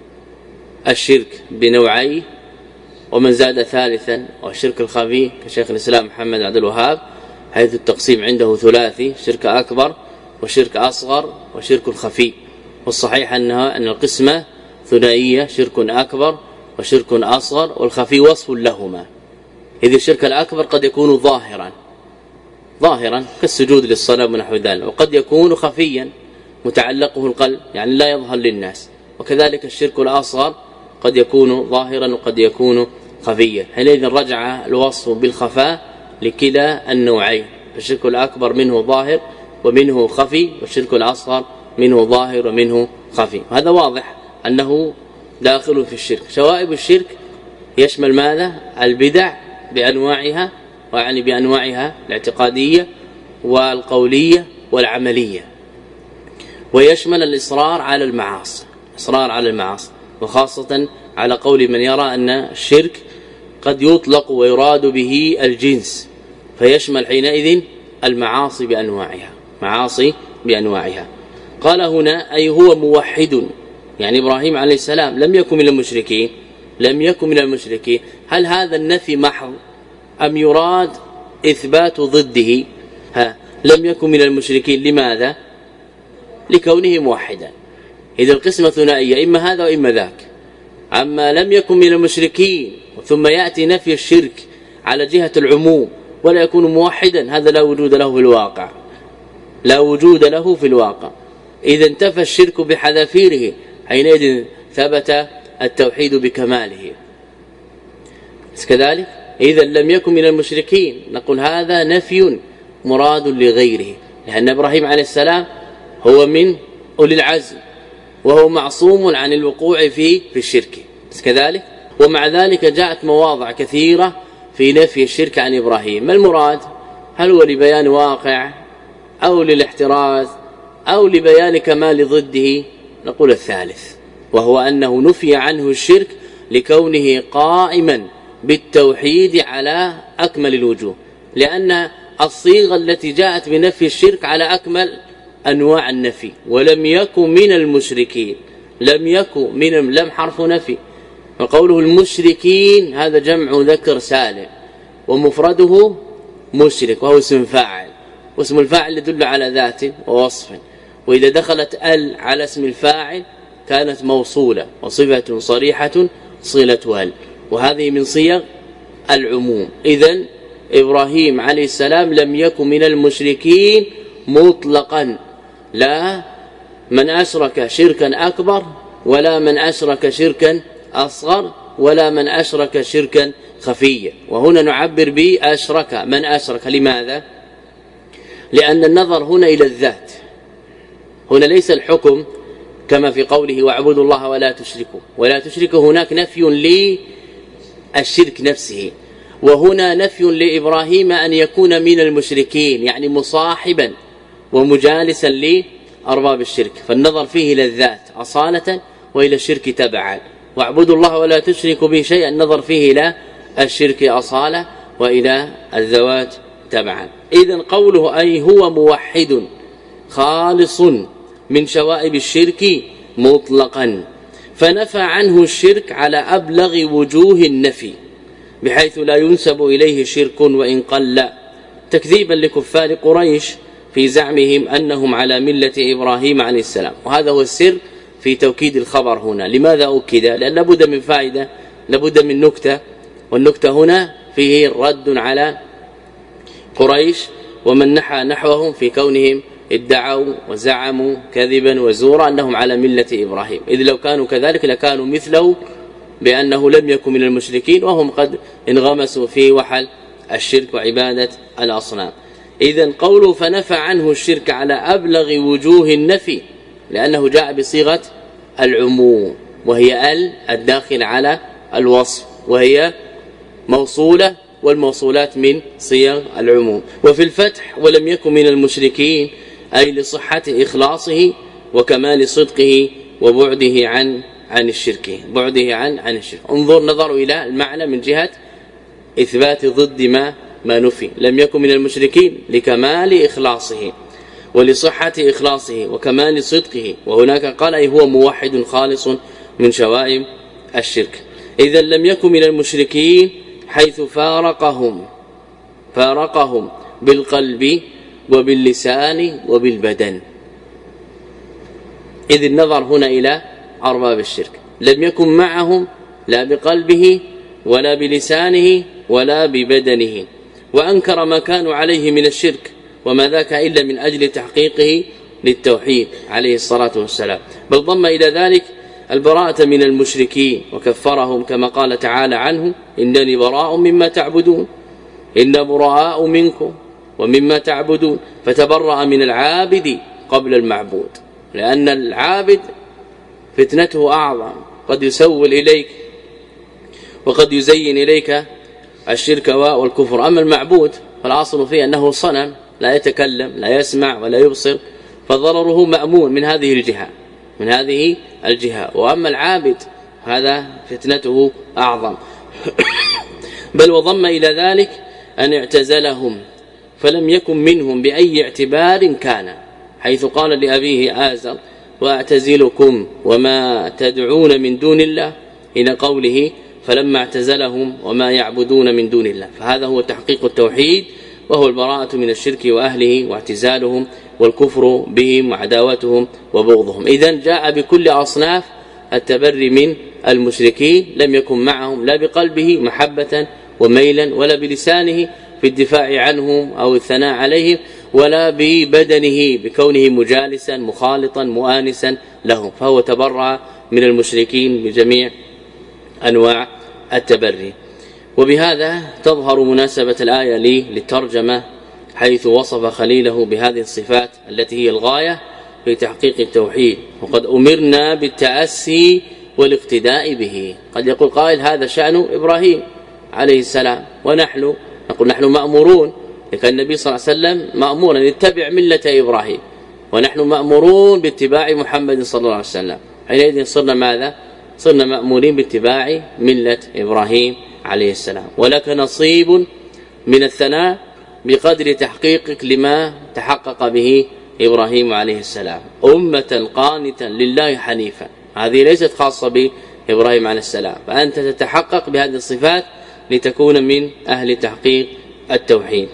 الشرك بنوعيه، ومن زاد ثالثا والشرك الخفي كشيخ الإسلام محمد عبد الوهاب، حيث التقسيم عنده ثلاثي: شرك أكبر وشرك أصغر وشرك خفي. والصحيح أنها أن القسمة ثنائية: شرك أكبر وشرك أصغر، والخفي وصف لهما. إذ الشرك الأكبر قد يكون ظاهرا ظاهرا كالسجود للصلاة ونحو ذلك، وقد يكون خفيا متعلقه القلب يعني لا يظهر للناس، وكذلك الشرك الأصغر قد يكون ظاهرا وقد يكون خفيا. حينئذ رجع الوصف بالخفاء لكلا النوعين، الشرك الأكبر منه ظاهر ومنه خفي، والشرك الأصغر منه ظاهر ومنه خفي. هذا واضح أنه داخل في الشرك. شوائب الشرك يشمل ماذا؟ البدع بأنواعها، ويعني بأنواعها الاعتقادية والقولية والعملية، ويشمل الإصرار على المعاصي، إصرار على المعاصي، وخاصة على قول من يرى أن الشرك قد يطلق ويراد به الجنس، فيشمل حينئذ المعاصي بأنواعها، معاصي بأنواعها. قال هنا أي هو موحد، يعني إبراهيم عليه السلام لم يكن من المشركين، لم يكن من المشركين. هل هذا النفي محض أم يراد إثبات ضده؟ ها لم يكن من المشركين، لماذا؟ لكونه موحدا. إذا القسمة ثنائية إما هذا وإما ذاك. أما لم يكن من المشركين ثم يأتي نفي الشرك على جهة العموم ولا يكون موحدا، هذا لا وجود له في الواقع، لا وجود له في الواقع. إذا انتفى الشرك بحذافيره حينئذ ثبت التوحيد بكماله. كذلك إذا لم يكن من المشركين نقول هذا نفي مراد لغيره، لأن إبراهيم عليه السلام هو من أولي العزم وهو معصوم عن الوقوع في في الشرك كذلك. ومع ذلك جاءت مواضع كثيرة في نفي الشرك عن إبراهيم. ما المراد؟ هل هو لبيان واقع أو للاحتراز أو لبيان كمال ضده؟ نقول الثالث، وهو أنه نفي عنه الشرك لكونه قائما بالتوحيد على أكمل الوجوه، لأن الصيغة التي جاءت بنفي الشرك على أكمل أنواع النفي. ولم يكن من المشركين، لم يكن من لم حرف نفي، وقوله المشركين هذا جمع ذكر سالم ومفرده مشرك وهو اسم فاعل، واسم الفاعل يدل على ذات ووصف، وإذا دخلت ال على اسم الفاعل كانت موصولة وصفة صريحة صلة ال، وهذه من صيغ العموم. إذن إبراهيم عليه السلام لم يكن من المشركين مطلقا، لا من أشرك شركا أكبر ولا من أشرك شركا أصغر ولا من أشرك شركا خفيا. وهنا نعبر بأشرك، من أشرك. لماذا؟ لأن النظر هنا إلى الذات، هنا ليس الحكم كما في قوله واعبدوا الله ولا تشركوا، ولا تشركوا هناك نفي للشرك نفسه، وهنا نفي لإبراهيم أن يكون من المشركين، يعني مصاحبا ومجالسا لأرباب الشرك، فالنظر فيه إلى الذات أصالة وإلى الشرك تبعا. واعبدوا الله ولا تشركوا به شيئا، النظر فيه إلى الشرك أصالة وإلى الذوات تبعا. إذن قوله أي هو موحد خالص من شوائب الشرك مطلقا، فنفى عنه الشرك على أبلغ وجوه النفي بحيث لا ينسب إليه شرك وإن قل، تكذيبا لكفار قريش في زعمهم أنهم على ملة إبراهيم عليه السلام. وهذا هو السر في توكيد الخبر هنا. لماذا أكد؟ لأن لابد من فائدة، لابد من نكتة، والنكتة هنا فيه رد على قريش ومن نحى نحوهم في كونهم ادعوا وزعموا كذبا وزورا أنهم على ملة إبراهيم، إذ لو كانوا كذلك لكانوا مثله بأنه لم يكن من المشركين وهم قد انغمسوا في وحل الشرك وعبادة الأصنام. إذن قوله فنفى عنه الشرك على أبلغ وجوه النفي لأنه جاء بصيغة العموم وهي ال الداخل على الوصف وهي موصولة والموصولات من صيغ العموم. وفي الفتح ولم يكن من المشركين أي لصحة إخلاصه وكمال صدقه وبعده عن عن الشرك بعده عن عن الشرك. انظر نظروا إلى المعنى من جهة إثبات ضد ما ما نفي. لم يكن من المشركين لكمال إخلاصه ولصحة إخلاصه وكمال صدقه، وهناك قال أي هو موحد خالص من شوائب الشرك. إذا لم يكن من المشركين حيث فارقهم فارقهم بالقلب وباللسان وبالبدن. إذ النظر هنا إلى أرباب الشرك، لم يكن معهم لا بقلبه ولا بلسانه ولا ببدنه، وأنكر ما كانوا عليه من الشرك وما ذاك إلا من أجل تحقيقه للتوحيد عليه الصلاة والسلام، بل ضم إلى ذلك البراءة من المشركين وكفرهم كما قال تعالى عنه إنني براء مما تعبدون إن براء منكم ومما تعبدون، فتبرأ من العابد قبل المعبود، لأن العابد فتنته أعظم، قد يسول إليك وقد يزين إليك الشرك والكفر. أما المعبود فالأصل فيه أنه صنم لا يتكلم لا يسمع ولا يبصر، فضرره مأمون من هذه الجهة من هذه الجهة وأما العابد هذا فتنته أعظم. بل وضم إلى ذلك أن اعتزلهم فلم يكن منهم بأي اعتبار كان، حيث قال لأبيه آزر واعتزلكم وما تدعون من دون الله إلى قوله فلما اعتزلهم وما يعبدون من دون الله، فهذا هو تحقيق التوحيد وهو البراءة من الشرك وأهله واعتزالهم والكفر بهم وعداوتهم وبغضهم. إذن جاء بكل أصناف التبري من المشركين، لم يكن معهم لا بقلبه محبة وميلا ولا بلسانه في الدفاع عنهم أو الثناء عليهم ولا ببدنه بكونه مجالسا مخالطا مؤانسا لهم، فهو تبرأ من المشركين بجميع أنواع التبري. وبهذا تظهر مناسبة الآية لي للترجمة، حيث وصف خليله بهذه الصفات التي هي الغاية في تحقيق التوحيد، وقد أمرنا بالتأسي والاقتداء به. قد يقول قائل هذا شأن إبراهيم عليه السلام ونحن نقول نحن مأمورون، لكن النبي صلى الله عليه وسلم مأمورا يتبع ملة إبراهيم ونحن مأمورون باتباع محمد صلى الله عليه وسلم، حينئذ صرنا ماذا؟ صرنا مأمورين باتباع ملة إبراهيم عليه السلام. ولك نصيب من الثناء بقدر تحقيقك لما تحقق به إبراهيم عليه السلام، أمة قانتا لله حنيفا، هذه ليست خاصة بإبراهيم عليه السلام، فأنت تتحقق بهذه الصفات لتكون من أهل تحقيق التوحيد،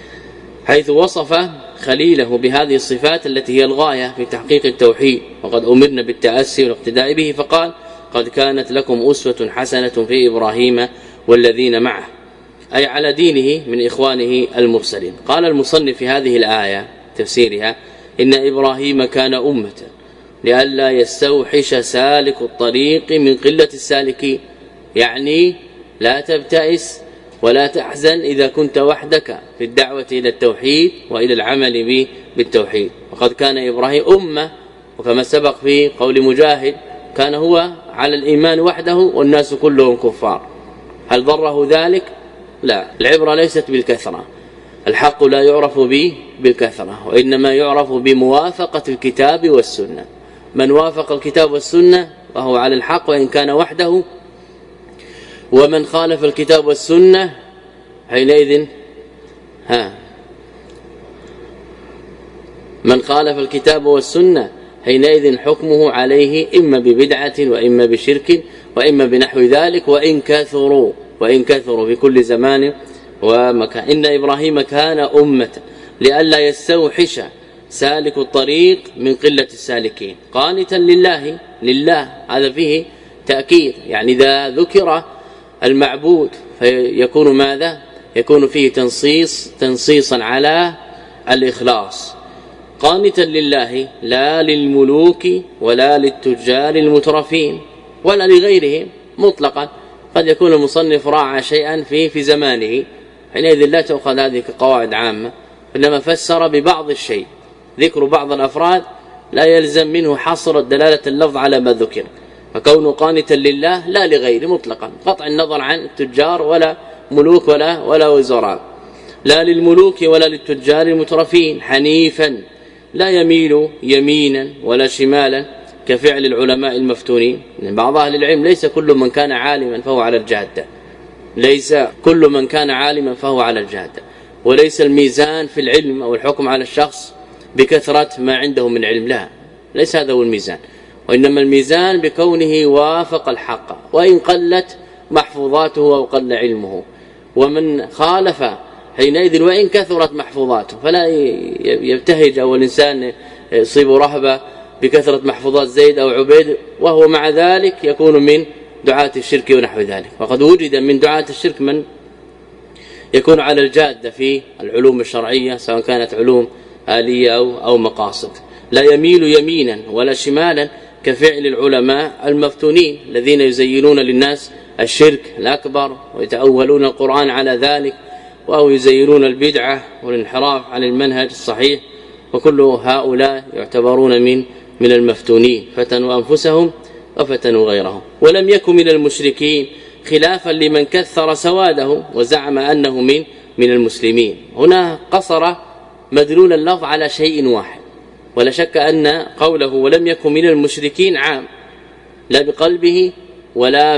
حيث وصف خليله بهذه الصفات التي هي الغاية في تحقيق التوحيد. وقد أمرنا بالتأسي والاقتداء به، فقال قد كانت لكم أسوة حسنة في إبراهيم والذين معه، أي على دينه من إخوانه المرسلين. قال المصنف في هذه الآية تفسيرها إن إبراهيم كان أمة لئلا يستوحش سالك الطريق من قلة السالكين، يعني لا تبتئس ولا تحزن إذا كنت وحدك في الدعوة إلى التوحيد وإلى العمل به بالتوحيد. وقد كان إبراهيم أمة، وكما سبق في قول مجاهد كان هو على الإيمان وحده والناس كلهم كفار. هل ضره ذلك؟ لا، العبرة ليست بالكثرة، الحق لا يعرف به بالكثرة، وإنما يعرف بموافقة الكتاب والسنة. من وافق الكتاب والسنة وهو على الحق وإن كان وحده، ومن خالف الكتاب والسنة حينئذ ها من خالف الكتاب والسنة حينئذ حكمه عليه إما ببدعة وإما بشرك وإما بنحو ذلك، وإن كثروا وإن كثروا في كل زمان ومكان. إن إبراهيم كان أمة لئلا يستوحش سالك الطريق من قلة السالكين، قانتا لله لله، هذا فيه تأكيد، يعني إذا ذكر المعبود يكون ماذا يكون فيه تنصيص تنصيصا على الإخلاص قانتا لله لا للملوك ولا للتجار المترفين ولا لغيرهم مطلقا. قد يكون المصنف راعى شيئا في في زمانه حينئذ لا تؤخذ هذه كقواعد عامة، إنما فسر ببعض الشيء، ذكر بعض الأفراد لا يلزم منه حصر دلالة اللفظ على ما ذكر، فكونه قانتا لله لا لغيره مطلقا قطع النظر عن التجار ولا ملوك ولا ولا وزراء، لا للملوك ولا للتجار المترفين، حنيفا لا يميل يمينا ولا شمالا كفعل العلماء المفتونين. من بعض اهل العلم ليس كل من كان عالما فهو على الجاده، ليس كل من كان عالما فهو على الجاده، وليس الميزان في العلم او الحكم على الشخص بكثرة ما عنده من علم، لا ليس هذا هو الميزان، وانما الميزان بكونه وافق الحق وان قلت محفوظاته او قل علمه. ومن خالف حينئذ وان كثرت محفوظاته فلا يبتهج او الانسان يصيب رهبه بكثرة محفوظات زيد او عبيد وهو مع ذلك يكون من دعاة الشرك ونحو ذلك. وقد وجد من دعاة الشرك من يكون على الجاده في العلوم الشرعيه سواء كانت علوم آلية أو أو مقاصد، لا يميل يمينا ولا شمالا كفعل العلماء المفتونين الذين يزينون للناس الشرك الأكبر ويتأولون القرآن على ذلك، أو يزينون البدعة والانحراف عن المنهج الصحيح، وكل هؤلاء يعتبرون من من المفتونين، فتنوا أنفسهم وفتنوا غيرهم. ولم يكن من المشركين خلافا لمن كثر سواده وزعم أنه من من المسلمين. هنا قصر مدلول اللفظ على شيء واحد، ولا شك أن قوله ولم يكن من المشركين عام، لا بقلبه ولا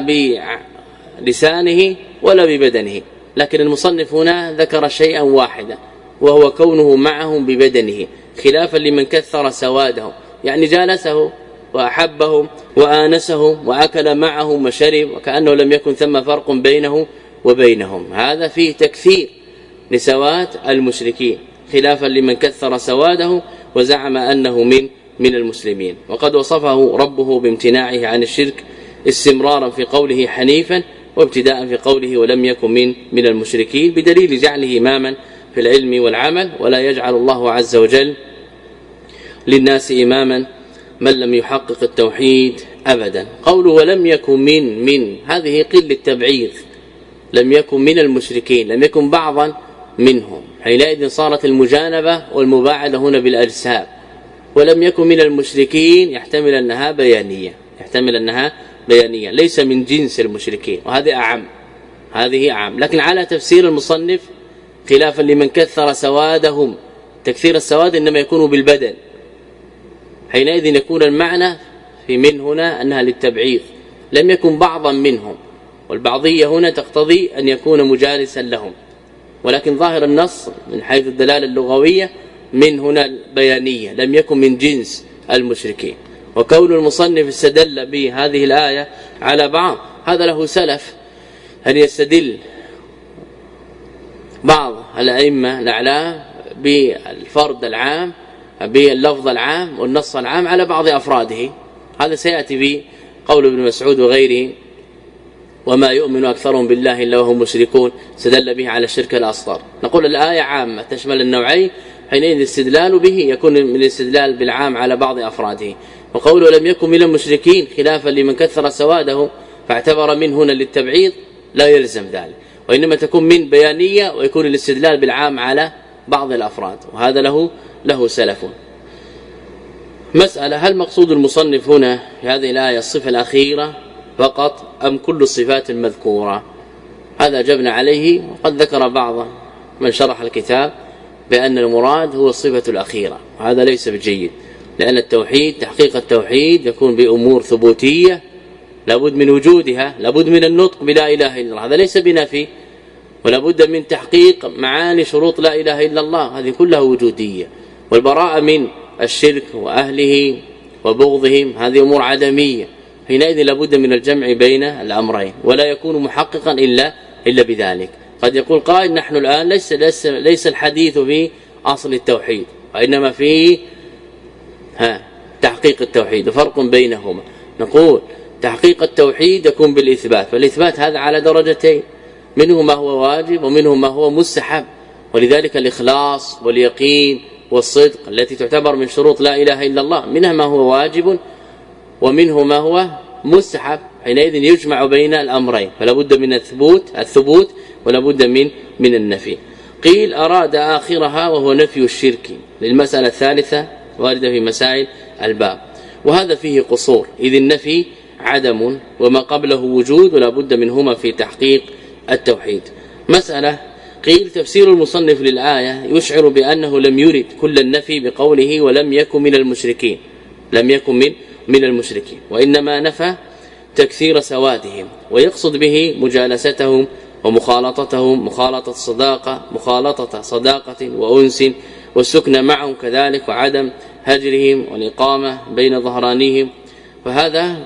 بلسانه ولا ببدنه، لكن المصنف هنا ذكر شيئا واحدا وهو كونه معهم ببدنه، خلافا لمن كثر سواده، يعني جالسه وأحبهم وآنسهم وأكل معهم وشرب وكأنه لم يكن ثم فرق بينه وبينهم. هذا فيه تكثير لسواد المشركين، خلافا لمن كثر سواده وزعم أنه من من المسلمين. وقد وصفه ربه بامتناعه عن الشرك استمرارا في قوله حنيفا، وابتداء في قوله ولم يكن من من المشركين، بدليل جعله إماما في العلم والعمل، ولا يجعل الله عز وجل للناس إماما من لم يحقق التوحيد أبدا. قوله ولم يكن من من هذه قلة تبعيض، لم يكن من المشركين، لم يكن بعضا منهم، حينئذ صارت المجانبة والمباعدة هنا بالأجسام. ولم يكن من المشركين يحتمل أنها بيانية، يحتمل أنها بيانية، ليس من جنس المشركين، وهذه أعم، هذه أعم. لكن على تفسير المصنف خلافا لمن كثر سوادهم، تكثير السواد إنما يكون بالبدن، حينئذ يكون المعنى في من هنا أنها للتبعيض، لم يكن بعضا منهم، والبعضية هنا تقتضي أن يكون مجالسا لهم، ولكن ظاهر النص من حيث الدلالة اللغوية من هنا البيانية، لم يكن من جنس المشركين. وكون المصنف استدل بهذه الآية على بعض هذا له سلف، أن يستدل بعض الأئمة الأعلام بالفرد العام باللفظ العام والنص العام على بعض أفراده، هذا سيأتي بقول ابن مسعود وغيره وما يؤمن أكثرهم بالله إلا وهم مشركون، استدل به على الشرك الأصغر. نقول الآية عامة تشمل النوعين، حينئذ الاستدلال به يكون من الاستدلال بالعام على بعض أفراده. وقوله لم يكن من المشركين خلافا لمن كثر سواده فاعتبر من هنا للتبعيض لا يلزم ذلك، وإنما تكون من بيانية ويكون الاستدلال بالعام على بعض الأفراد، وهذا له له سلف. مسألة: هل مقصود المصنف هنا في هذه الآية الصفة الأخيرة فقط أم كل الصفات المذكورة؟ هذا أجبنا عليه، وقد ذكر بعض من شرح الكتاب بأن المراد هو الصفة الأخيرة، وهذا ليس بجيد، لأن التوحيد تحقيق التوحيد يكون بأمور ثبوتية لابد من وجودها، لابد من النطق بلا إله إلا الله، هذا ليس بنفي، ولابد من تحقيق معاني شروط لا إله إلا الله، هذه كلها وجودية. والبراءة من الشرك وأهله وبغضهم هذه أمور عدمية، حينئذ لابد من الجمع بين الأمرين، ولا يكون محققا إلا إلا بذلك. قد يقول قائل نحن الآن ليس ليس, ليس الحديث في أصل التوحيد، وإنما في ها تحقيق التوحيد، وفرق بينهما. نقول تحقيق التوحيد يكون بالإثبات، فالإثبات هذا على درجتين، منه ما هو واجب ومنه ما هو مستحب. ولذلك الإخلاص واليقين والصدق التي تعتبر من شروط لا إله إلا الله منها ما هو واجب ومنه ما هو مستحب، حينئذ يجمع بين الأمرين، فلا بد من الثبوت الثبوت ولا بد من من النفي. قيل أراد آخرها وهو نفي الشرك للمسألة الثالثة واردة في مسائل الباب، وهذا فيه قصور، إذ النفي عدم وما قبله وجود ولا بد منهما في تحقيق التوحيد. مسألة قيل تفسير المصنف للآية يشعر بأنه لم يرد كل النفي بقوله ولم يكن من المشركين، لم يكن من من المشركين، وإنما نفى تكثير سوادهم، ويقصد به مجالستهم ومخالطتهم، مخالطة صداقة مخالطة صداقة وأنس، والسكن معهم كذلك، وعدم هجرهم والإقامة بين ظهرانيهم. فهذا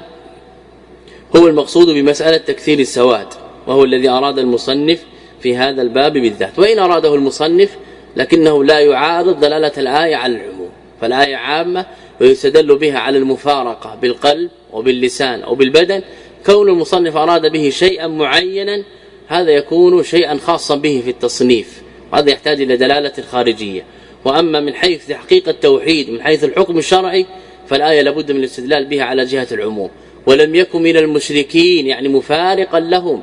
هو المقصود بمسألة تكثير السواد، وهو الذي أراد المصنف في هذا الباب بالذات، وإن أراده المصنف لكنه لا يعارض دلالة الآية على العموم، فالآية عامة ويستدل بها على المفارقة بالقلب وباللسان أو بالبدن. كون المصنف أراد به شيئا معينا هذا يكون شيئا خاصا به في التصنيف، وهذا يحتاج إلى دلالة خارجية. وأما من حيث تحقيق التوحيد من حيث الحكم الشرعي فالآية لابد من الاستدلال بها على جهة العموم. ولم يكن من المشركين يعني مفارقا لهم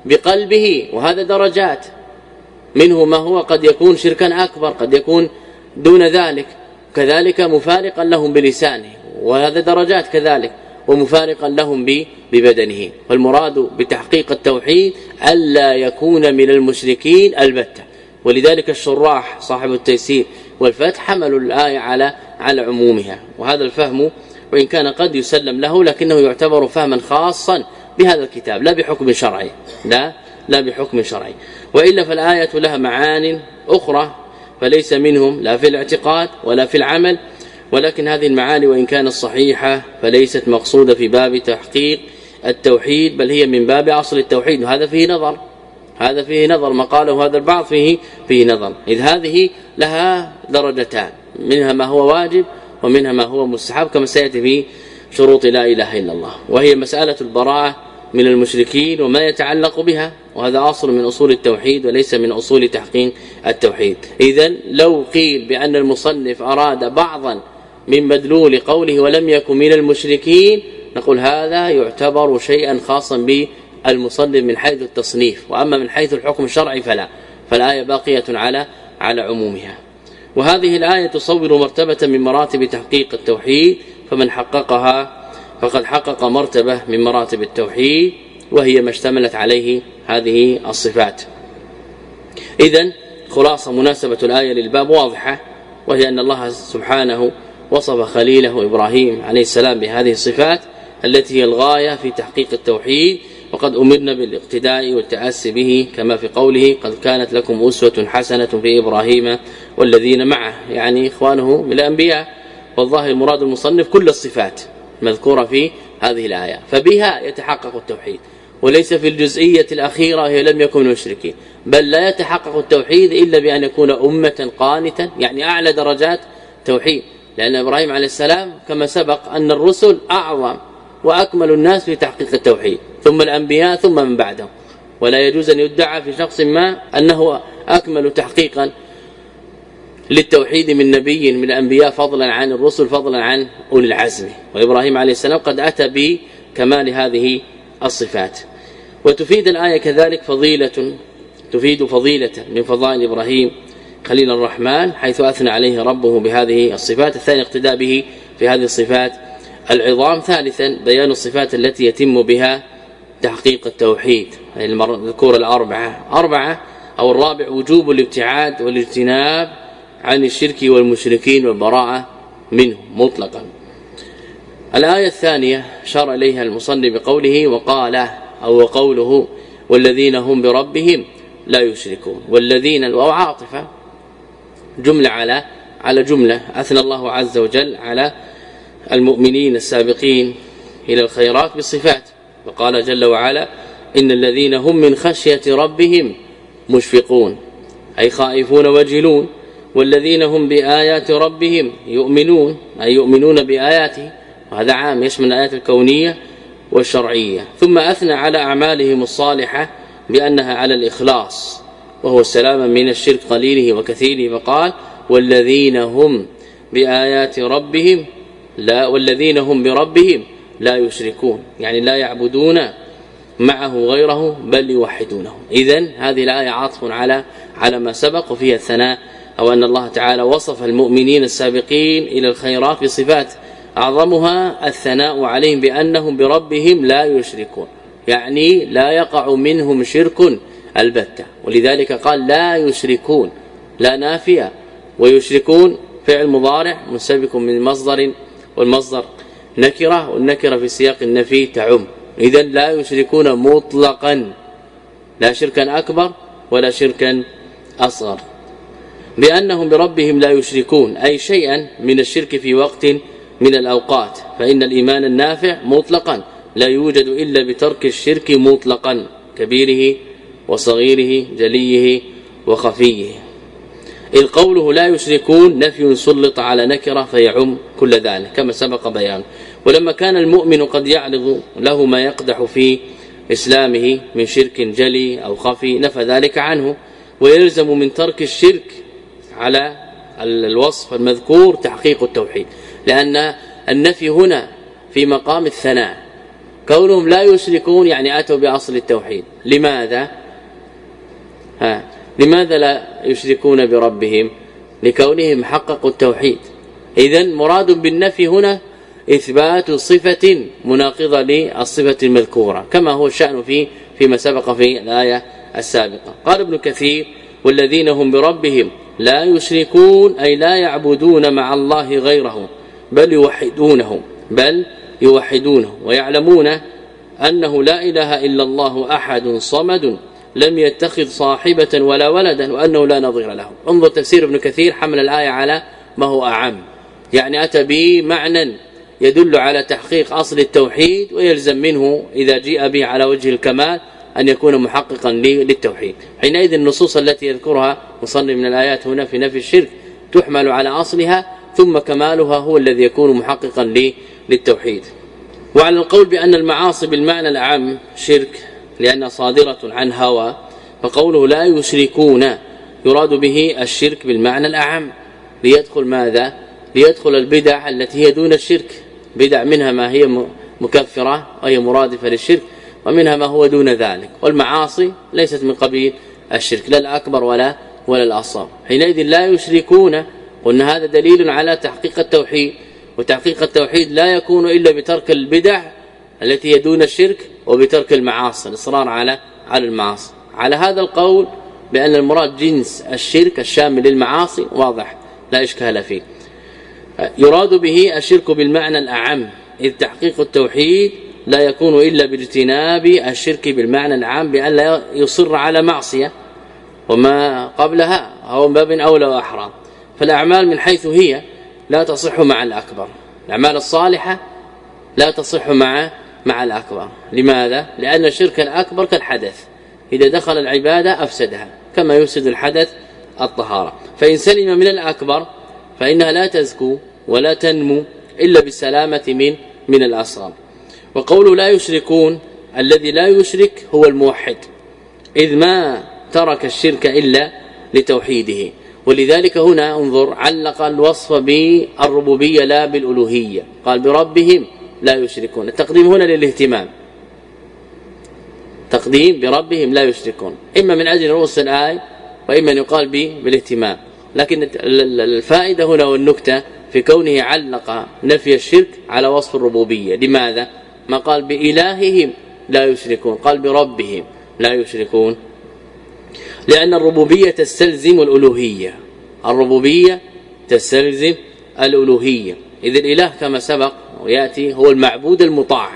بقلبه، وهذا درجات، منه ما هو قد يكون شركا أكبر، قد يكون دون ذلك، كذلك مفارقا لهم بلسانه، وهذا درجات كذلك، ومفارقا لهم ببدنه. والمراد بتحقيق التوحيد ألا يكون من المشركين البتة. ولذلك الشراح صاحب التيسير والفتح حملوا الآية على على عمومها، وهذا الفهم وإن كان قد يسلم له لكنه يعتبر فهما خاصا بهذا الكتاب لا بحكم شرعي، لا لا بحكم شرعي. وإلا فالآية لها معان أخرى فليس منهم لا في الاعتقاد ولا في العمل، ولكن هذه المعاني وإن كانت صحيحة فليست مقصودة في باب تحقيق التوحيد، بل هي من باب أصل التوحيد، وهذا فيه نظر، هذا فيه نظر ما قاله هذا البعض فيه فيه نظر، إذ هذه لها درجتان، منها ما هو واجب ومنها ما هو مستحب كما سيأتي في شروط لا إله إلا الله، وهي مسألة البراءة من المشركين وما يتعلق بها، وهذا أصل من أصول التوحيد وليس من أصول تحقيق التوحيد. إذن لو قيل بأن المصنف أراد بعضا من مدلول قوله ولم يكن من المشركين نقول هذا يعتبر شيئا خاصا بالمصنف من حيث التصنيف، وأما من حيث الحكم الشرعي فلا، فالآية باقية على على عمومها. وهذه الآية تصور مرتبة من مراتب تحقيق التوحيد، فمن حققها فقد حقق مرتبة من مراتب التوحيد، وهي ما اشتملت عليه هذه الصفات. إذن خلاصة مناسبة الآية للباب واضحة، وهي أن الله سبحانه وصف خليله إبراهيم عليه السلام بهذه الصفات التي هي الغاية في تحقيق التوحيد، وقد أمرنا بالاقتداء والتأسي به كما في قوله قد كانت لكم أسوة حسنة في إبراهيم والذين معه، يعني إخوانه من الأنبياء، والظاهر مراد المصنف كل الصفات مذكورة في هذه الآية، فبها يتحقق التوحيد، وليس في الجزئية الأخيرة هي لم يكن مشركين، بل لا يتحقق التوحيد إلا بأن يكون أمة قانتا، يعني أعلى درجات توحيد، لأن إبراهيم عليه السلام كما سبق أن الرسل أعظم وأكمل الناس في تحقيق التوحيد، ثم الأنبياء ثم من بعدهم، ولا يجوز أن يدعى في شخص ما أنه أكمل تحقيقا للتوحيد من نبي من الأنبياء فضلا عن الرسل فضلا عن أولي العزم، وإبراهيم عليه السلام قد أتى بكمال هذه الصفات. وتفيد الآية كذلك فضيلة تفيد فضيلة من فضائل إبراهيم خليل الرحمن، حيث أثنى عليه ربه بهذه الصفات. الثاني اقتداء به في هذه الصفات العظام. ثالثا بيان الصفات التي يتم بها تحقيق التوحيد، المذكورة الأربعة أربعة أو الرابع وجوب الابتعاد والاجتناب عن الشرك والمشركين والبراءة منه مطلقا. الآية الثانية شار إليها المصنف بقوله وقال أو قوله والذين هم بربهم لا يشركون، والذين الواو عاطفة جملة على على جملة، أثنى الله عز وجل على المؤمنين السابقين إلى الخيرات بالصفات، وقال جل وعلا إن الذين هم من خشية ربهم مشفقون أي خائفون وجلون، والذين هم بآيات ربهم يؤمنون أي يؤمنون بآياته، وهذا عام يشمل الآيات الكونية والشرعية. ثم أثنى على أعمالهم الصالحة بأنها على الإخلاص وهو السلام من الشرك قليله وكثيره، فقال والذين هم بآيات ربهم لا والذين هم بربهم لا يشركون، يعني لا يعبدون معه غيره بل يوحدونه. إذن هذه الآية عطف على على ما سبق، وفيها الثناء أو أن الله تعالى وصف المؤمنين السابقين إلى الخيرات بصفات أعظمها الثناء عليهم بأنهم بربهم لا يشركون، يعني لا يقع منهم شرك البتة. ولذلك قال لا يشركون، لا نافية، ويشركون فعل مضارع مسبق من مصدر، والمصدر نكرة، والنكرة في سياق النفي تعم. إذن لا يشركون مطلقا، لا شركا أكبر ولا شركا أصغر. بأنهم بربهم لا يشركون أي شيئا من الشرك في وقت من الأوقات، فإن الإيمان النافع مطلقا لا يوجد إلا بترك الشرك مطلقا، كبيره وصغيره جليه وخفيه. إذ قوله لا يشركون نفي سلط على نكرة فيعم كل ذلك كما سبق بيان. ولما كان المؤمن قد يعرض له ما يقدح في إسلامه من شرك جلي أو خفي نفى ذلك عنه، ويلزم من ترك الشرك على الوصف المذكور تحقيق التوحيد، لأن النفي هنا في مقام الثناء. كونهم لا يشركون يعني أتوا بأصل التوحيد. لماذا؟ ها لماذا لا يشركون بربهم؟ لكونهم حققوا التوحيد. إذن مراد بالنفي هنا إثبات صفة مناقضة للصفة المذكورة، كما هو الشأن في فيما سبق في الآية السابقة. قال ابن كثير والذين هم بربهم لا يشركون أي لا يعبدون مع الله غيره بل يوحدونه بل يوحدونه ويعلمون أنه لا إله إلا الله أحد صمد لم يتخذ صاحبة ولا ولدا وأنه لا نظير له. انظر تفسير ابن كثير، حمل الآية على ما هو أعم، يعني أتى بمعنى يدل على تحقيق أصل التوحيد، ويلزم منه إذا جيء به على وجه الكمال أن يكون محققا للتوحيد. حينئذ النصوص التي يذكرها مصنف من الآيات هنا في نفي الشرك تحمل على أصلها، ثم كمالها هو الذي يكون محققا للتوحيد. وعلى القول بأن المعاصي بالمعنى الأعم شرك لأنها صادرة عن هوى، فقوله لا يشركون يراد به الشرك بالمعنى الأعم، ليدخل ماذا؟ ليدخل البدع التي هي دون الشرك، بدع منها ما هي مكفرة وهي مرادفة للشرك، ومنها ما هو دون ذلك. والمعاصي ليست من قبيل الشرك لا الأكبر ولا ولا الأصغر. حينئذ لا يشركون، قلنا هذا دليل على تحقيق التوحيد، وتحقيق التوحيد لا يكون إلا بترك البدع التي هي دون الشرك وبترك المعاصي، الإصرار على على المعاصي. على هذا القول بأن المراد جنس الشرك الشامل للمعاصي واضح لا إشكال فيه. يراد به الشرك بالمعنى الأعم، إذ تحقيق التوحيد لا يكون إلا باجتناب الشرك بالمعنى العام، بأن لا يصر على معصية وما قبلها هو باب أولى وأحرى. فالأعمال من حيث هي لا تصح مع الأكبر، الأعمال الصالحة لا تصح مع مع الأكبر. لماذا؟ لأن الشرك الأكبر كالحدث، إذا دخل العبادة أفسدها كما يفسد الحدث الطهارة. فإن سلم من الأكبر فإنها لا تزكو ولا تنمو إلا بالسلامة من من الأصغر. وقوله لا يشركون الذي لا يشرك هو الموحد، إذ ما ترك الشرك إلا لتوحيده. ولذلك هنا انظر علق الوصف بالربوبية لا بالألوهية، قال بربهم لا يشركون. التقديم هنا للاهتمام، تقديم بربهم لا يشركون، إما من أجل رؤوس الآية وإما أن يقال بالاهتمام. لكن الفائدة هنا والنكتة في كونه علق نفي الشرك على وصف الربوبية. لماذا؟ ما قال بإلههم لا يشركون، قال بربهم لا يشركون، لأن الربوبية تستلزم الألوهية، الربوبية تستلزم الألوهية. إذ الإله كما سبق ويأتي هو المعبود المطاع،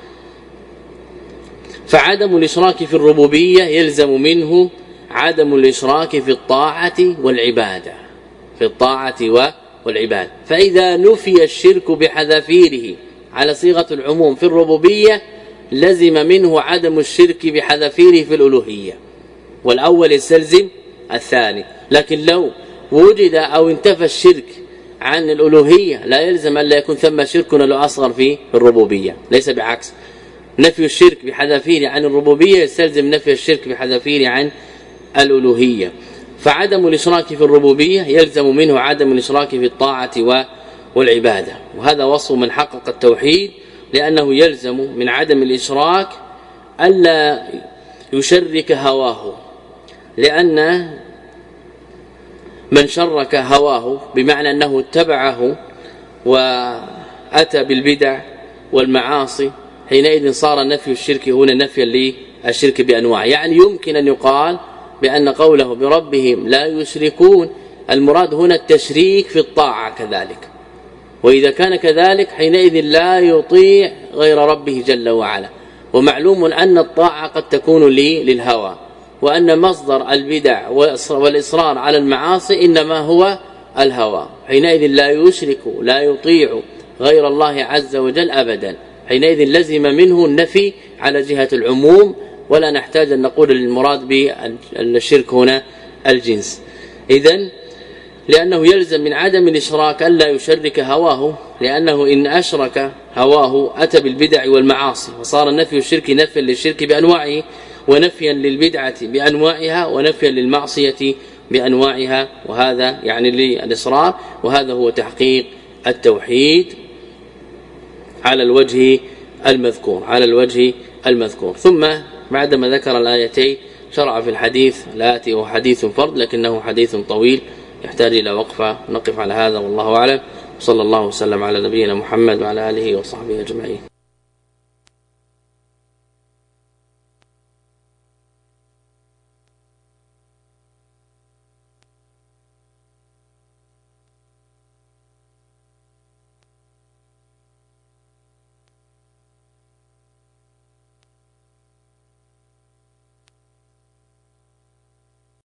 فعدم الإشراك في الربوبية يلزم منه عدم الإشراك في الطاعة والعبادة، في الطاعة والعبادة. فإذا نفي الشرك بحذافيره على صيغة العموم في الربوبية لزم منه عدم الشرك بحذافيره في الألوهية، والأول يستلزم الثاني. لكن لو وجد أو انتفى الشرك عن الألوهية لا يلزم أن لا يكون ثم شرك لو أصغر في الربوبية، ليس بعكس. نفي الشرك بحذافيره عن الربوبيه يستلزم نفي الشرك بحذافيره عن الالوهيه. فعدم الاشراك في الربوبيه يلزم منه عدم الاشراك في الطاعه والعباده، وهذا وصف من حقق التوحيد، لانه يلزم من عدم الاشراك الا يشرك هواه، لان من شرك هواه بمعنى انه اتبعه واتى بالبدع والمعاصي، حينئذ صار نفي الشرك هنا نفيا للشرك بانواعه. يعني يمكن ان يقال بان قوله بربهم لا يشركون المراد هنا التشريك في الطاعه كذلك، واذا كان كذلك حينئذ لا يطيع غير ربه جل وعلا. ومعلوم ان الطاعه قد تكون لي للهوى، وان مصدر البدع والاصرار على المعاصي انما هو الهوى، حينئذ لا يشرك لا يطيع غير الله عز وجل ابدا، حينئذ لزم منه النفي على جهه العموم، ولا نحتاج ان نقول المراد بالشرك هنا الجنس. اذن لانه يلزم من عدم الاشراك الا يشرك هواه، لانه ان اشرك هواه اتى بالبدع والمعاصي، وصار نفي الشرك نفيا للشرك بانواعه، ونفيا للبدعه بانواعها، ونفيا للمعصيه بانواعها، وهذا يعني للاصرار، وهذا هو تحقيق التوحيد على الوجه المذكور على الوجه المذكور. ثم بعدما ذكر الايتين شرع في الحديث الاتي، هو حديث فرد لكنه حديث طويل يحتاج الى وقفه، نقف على هذا والله اعلم. صلى الله وسلم على نبينا محمد وعلى اله وصحبه اجمعين.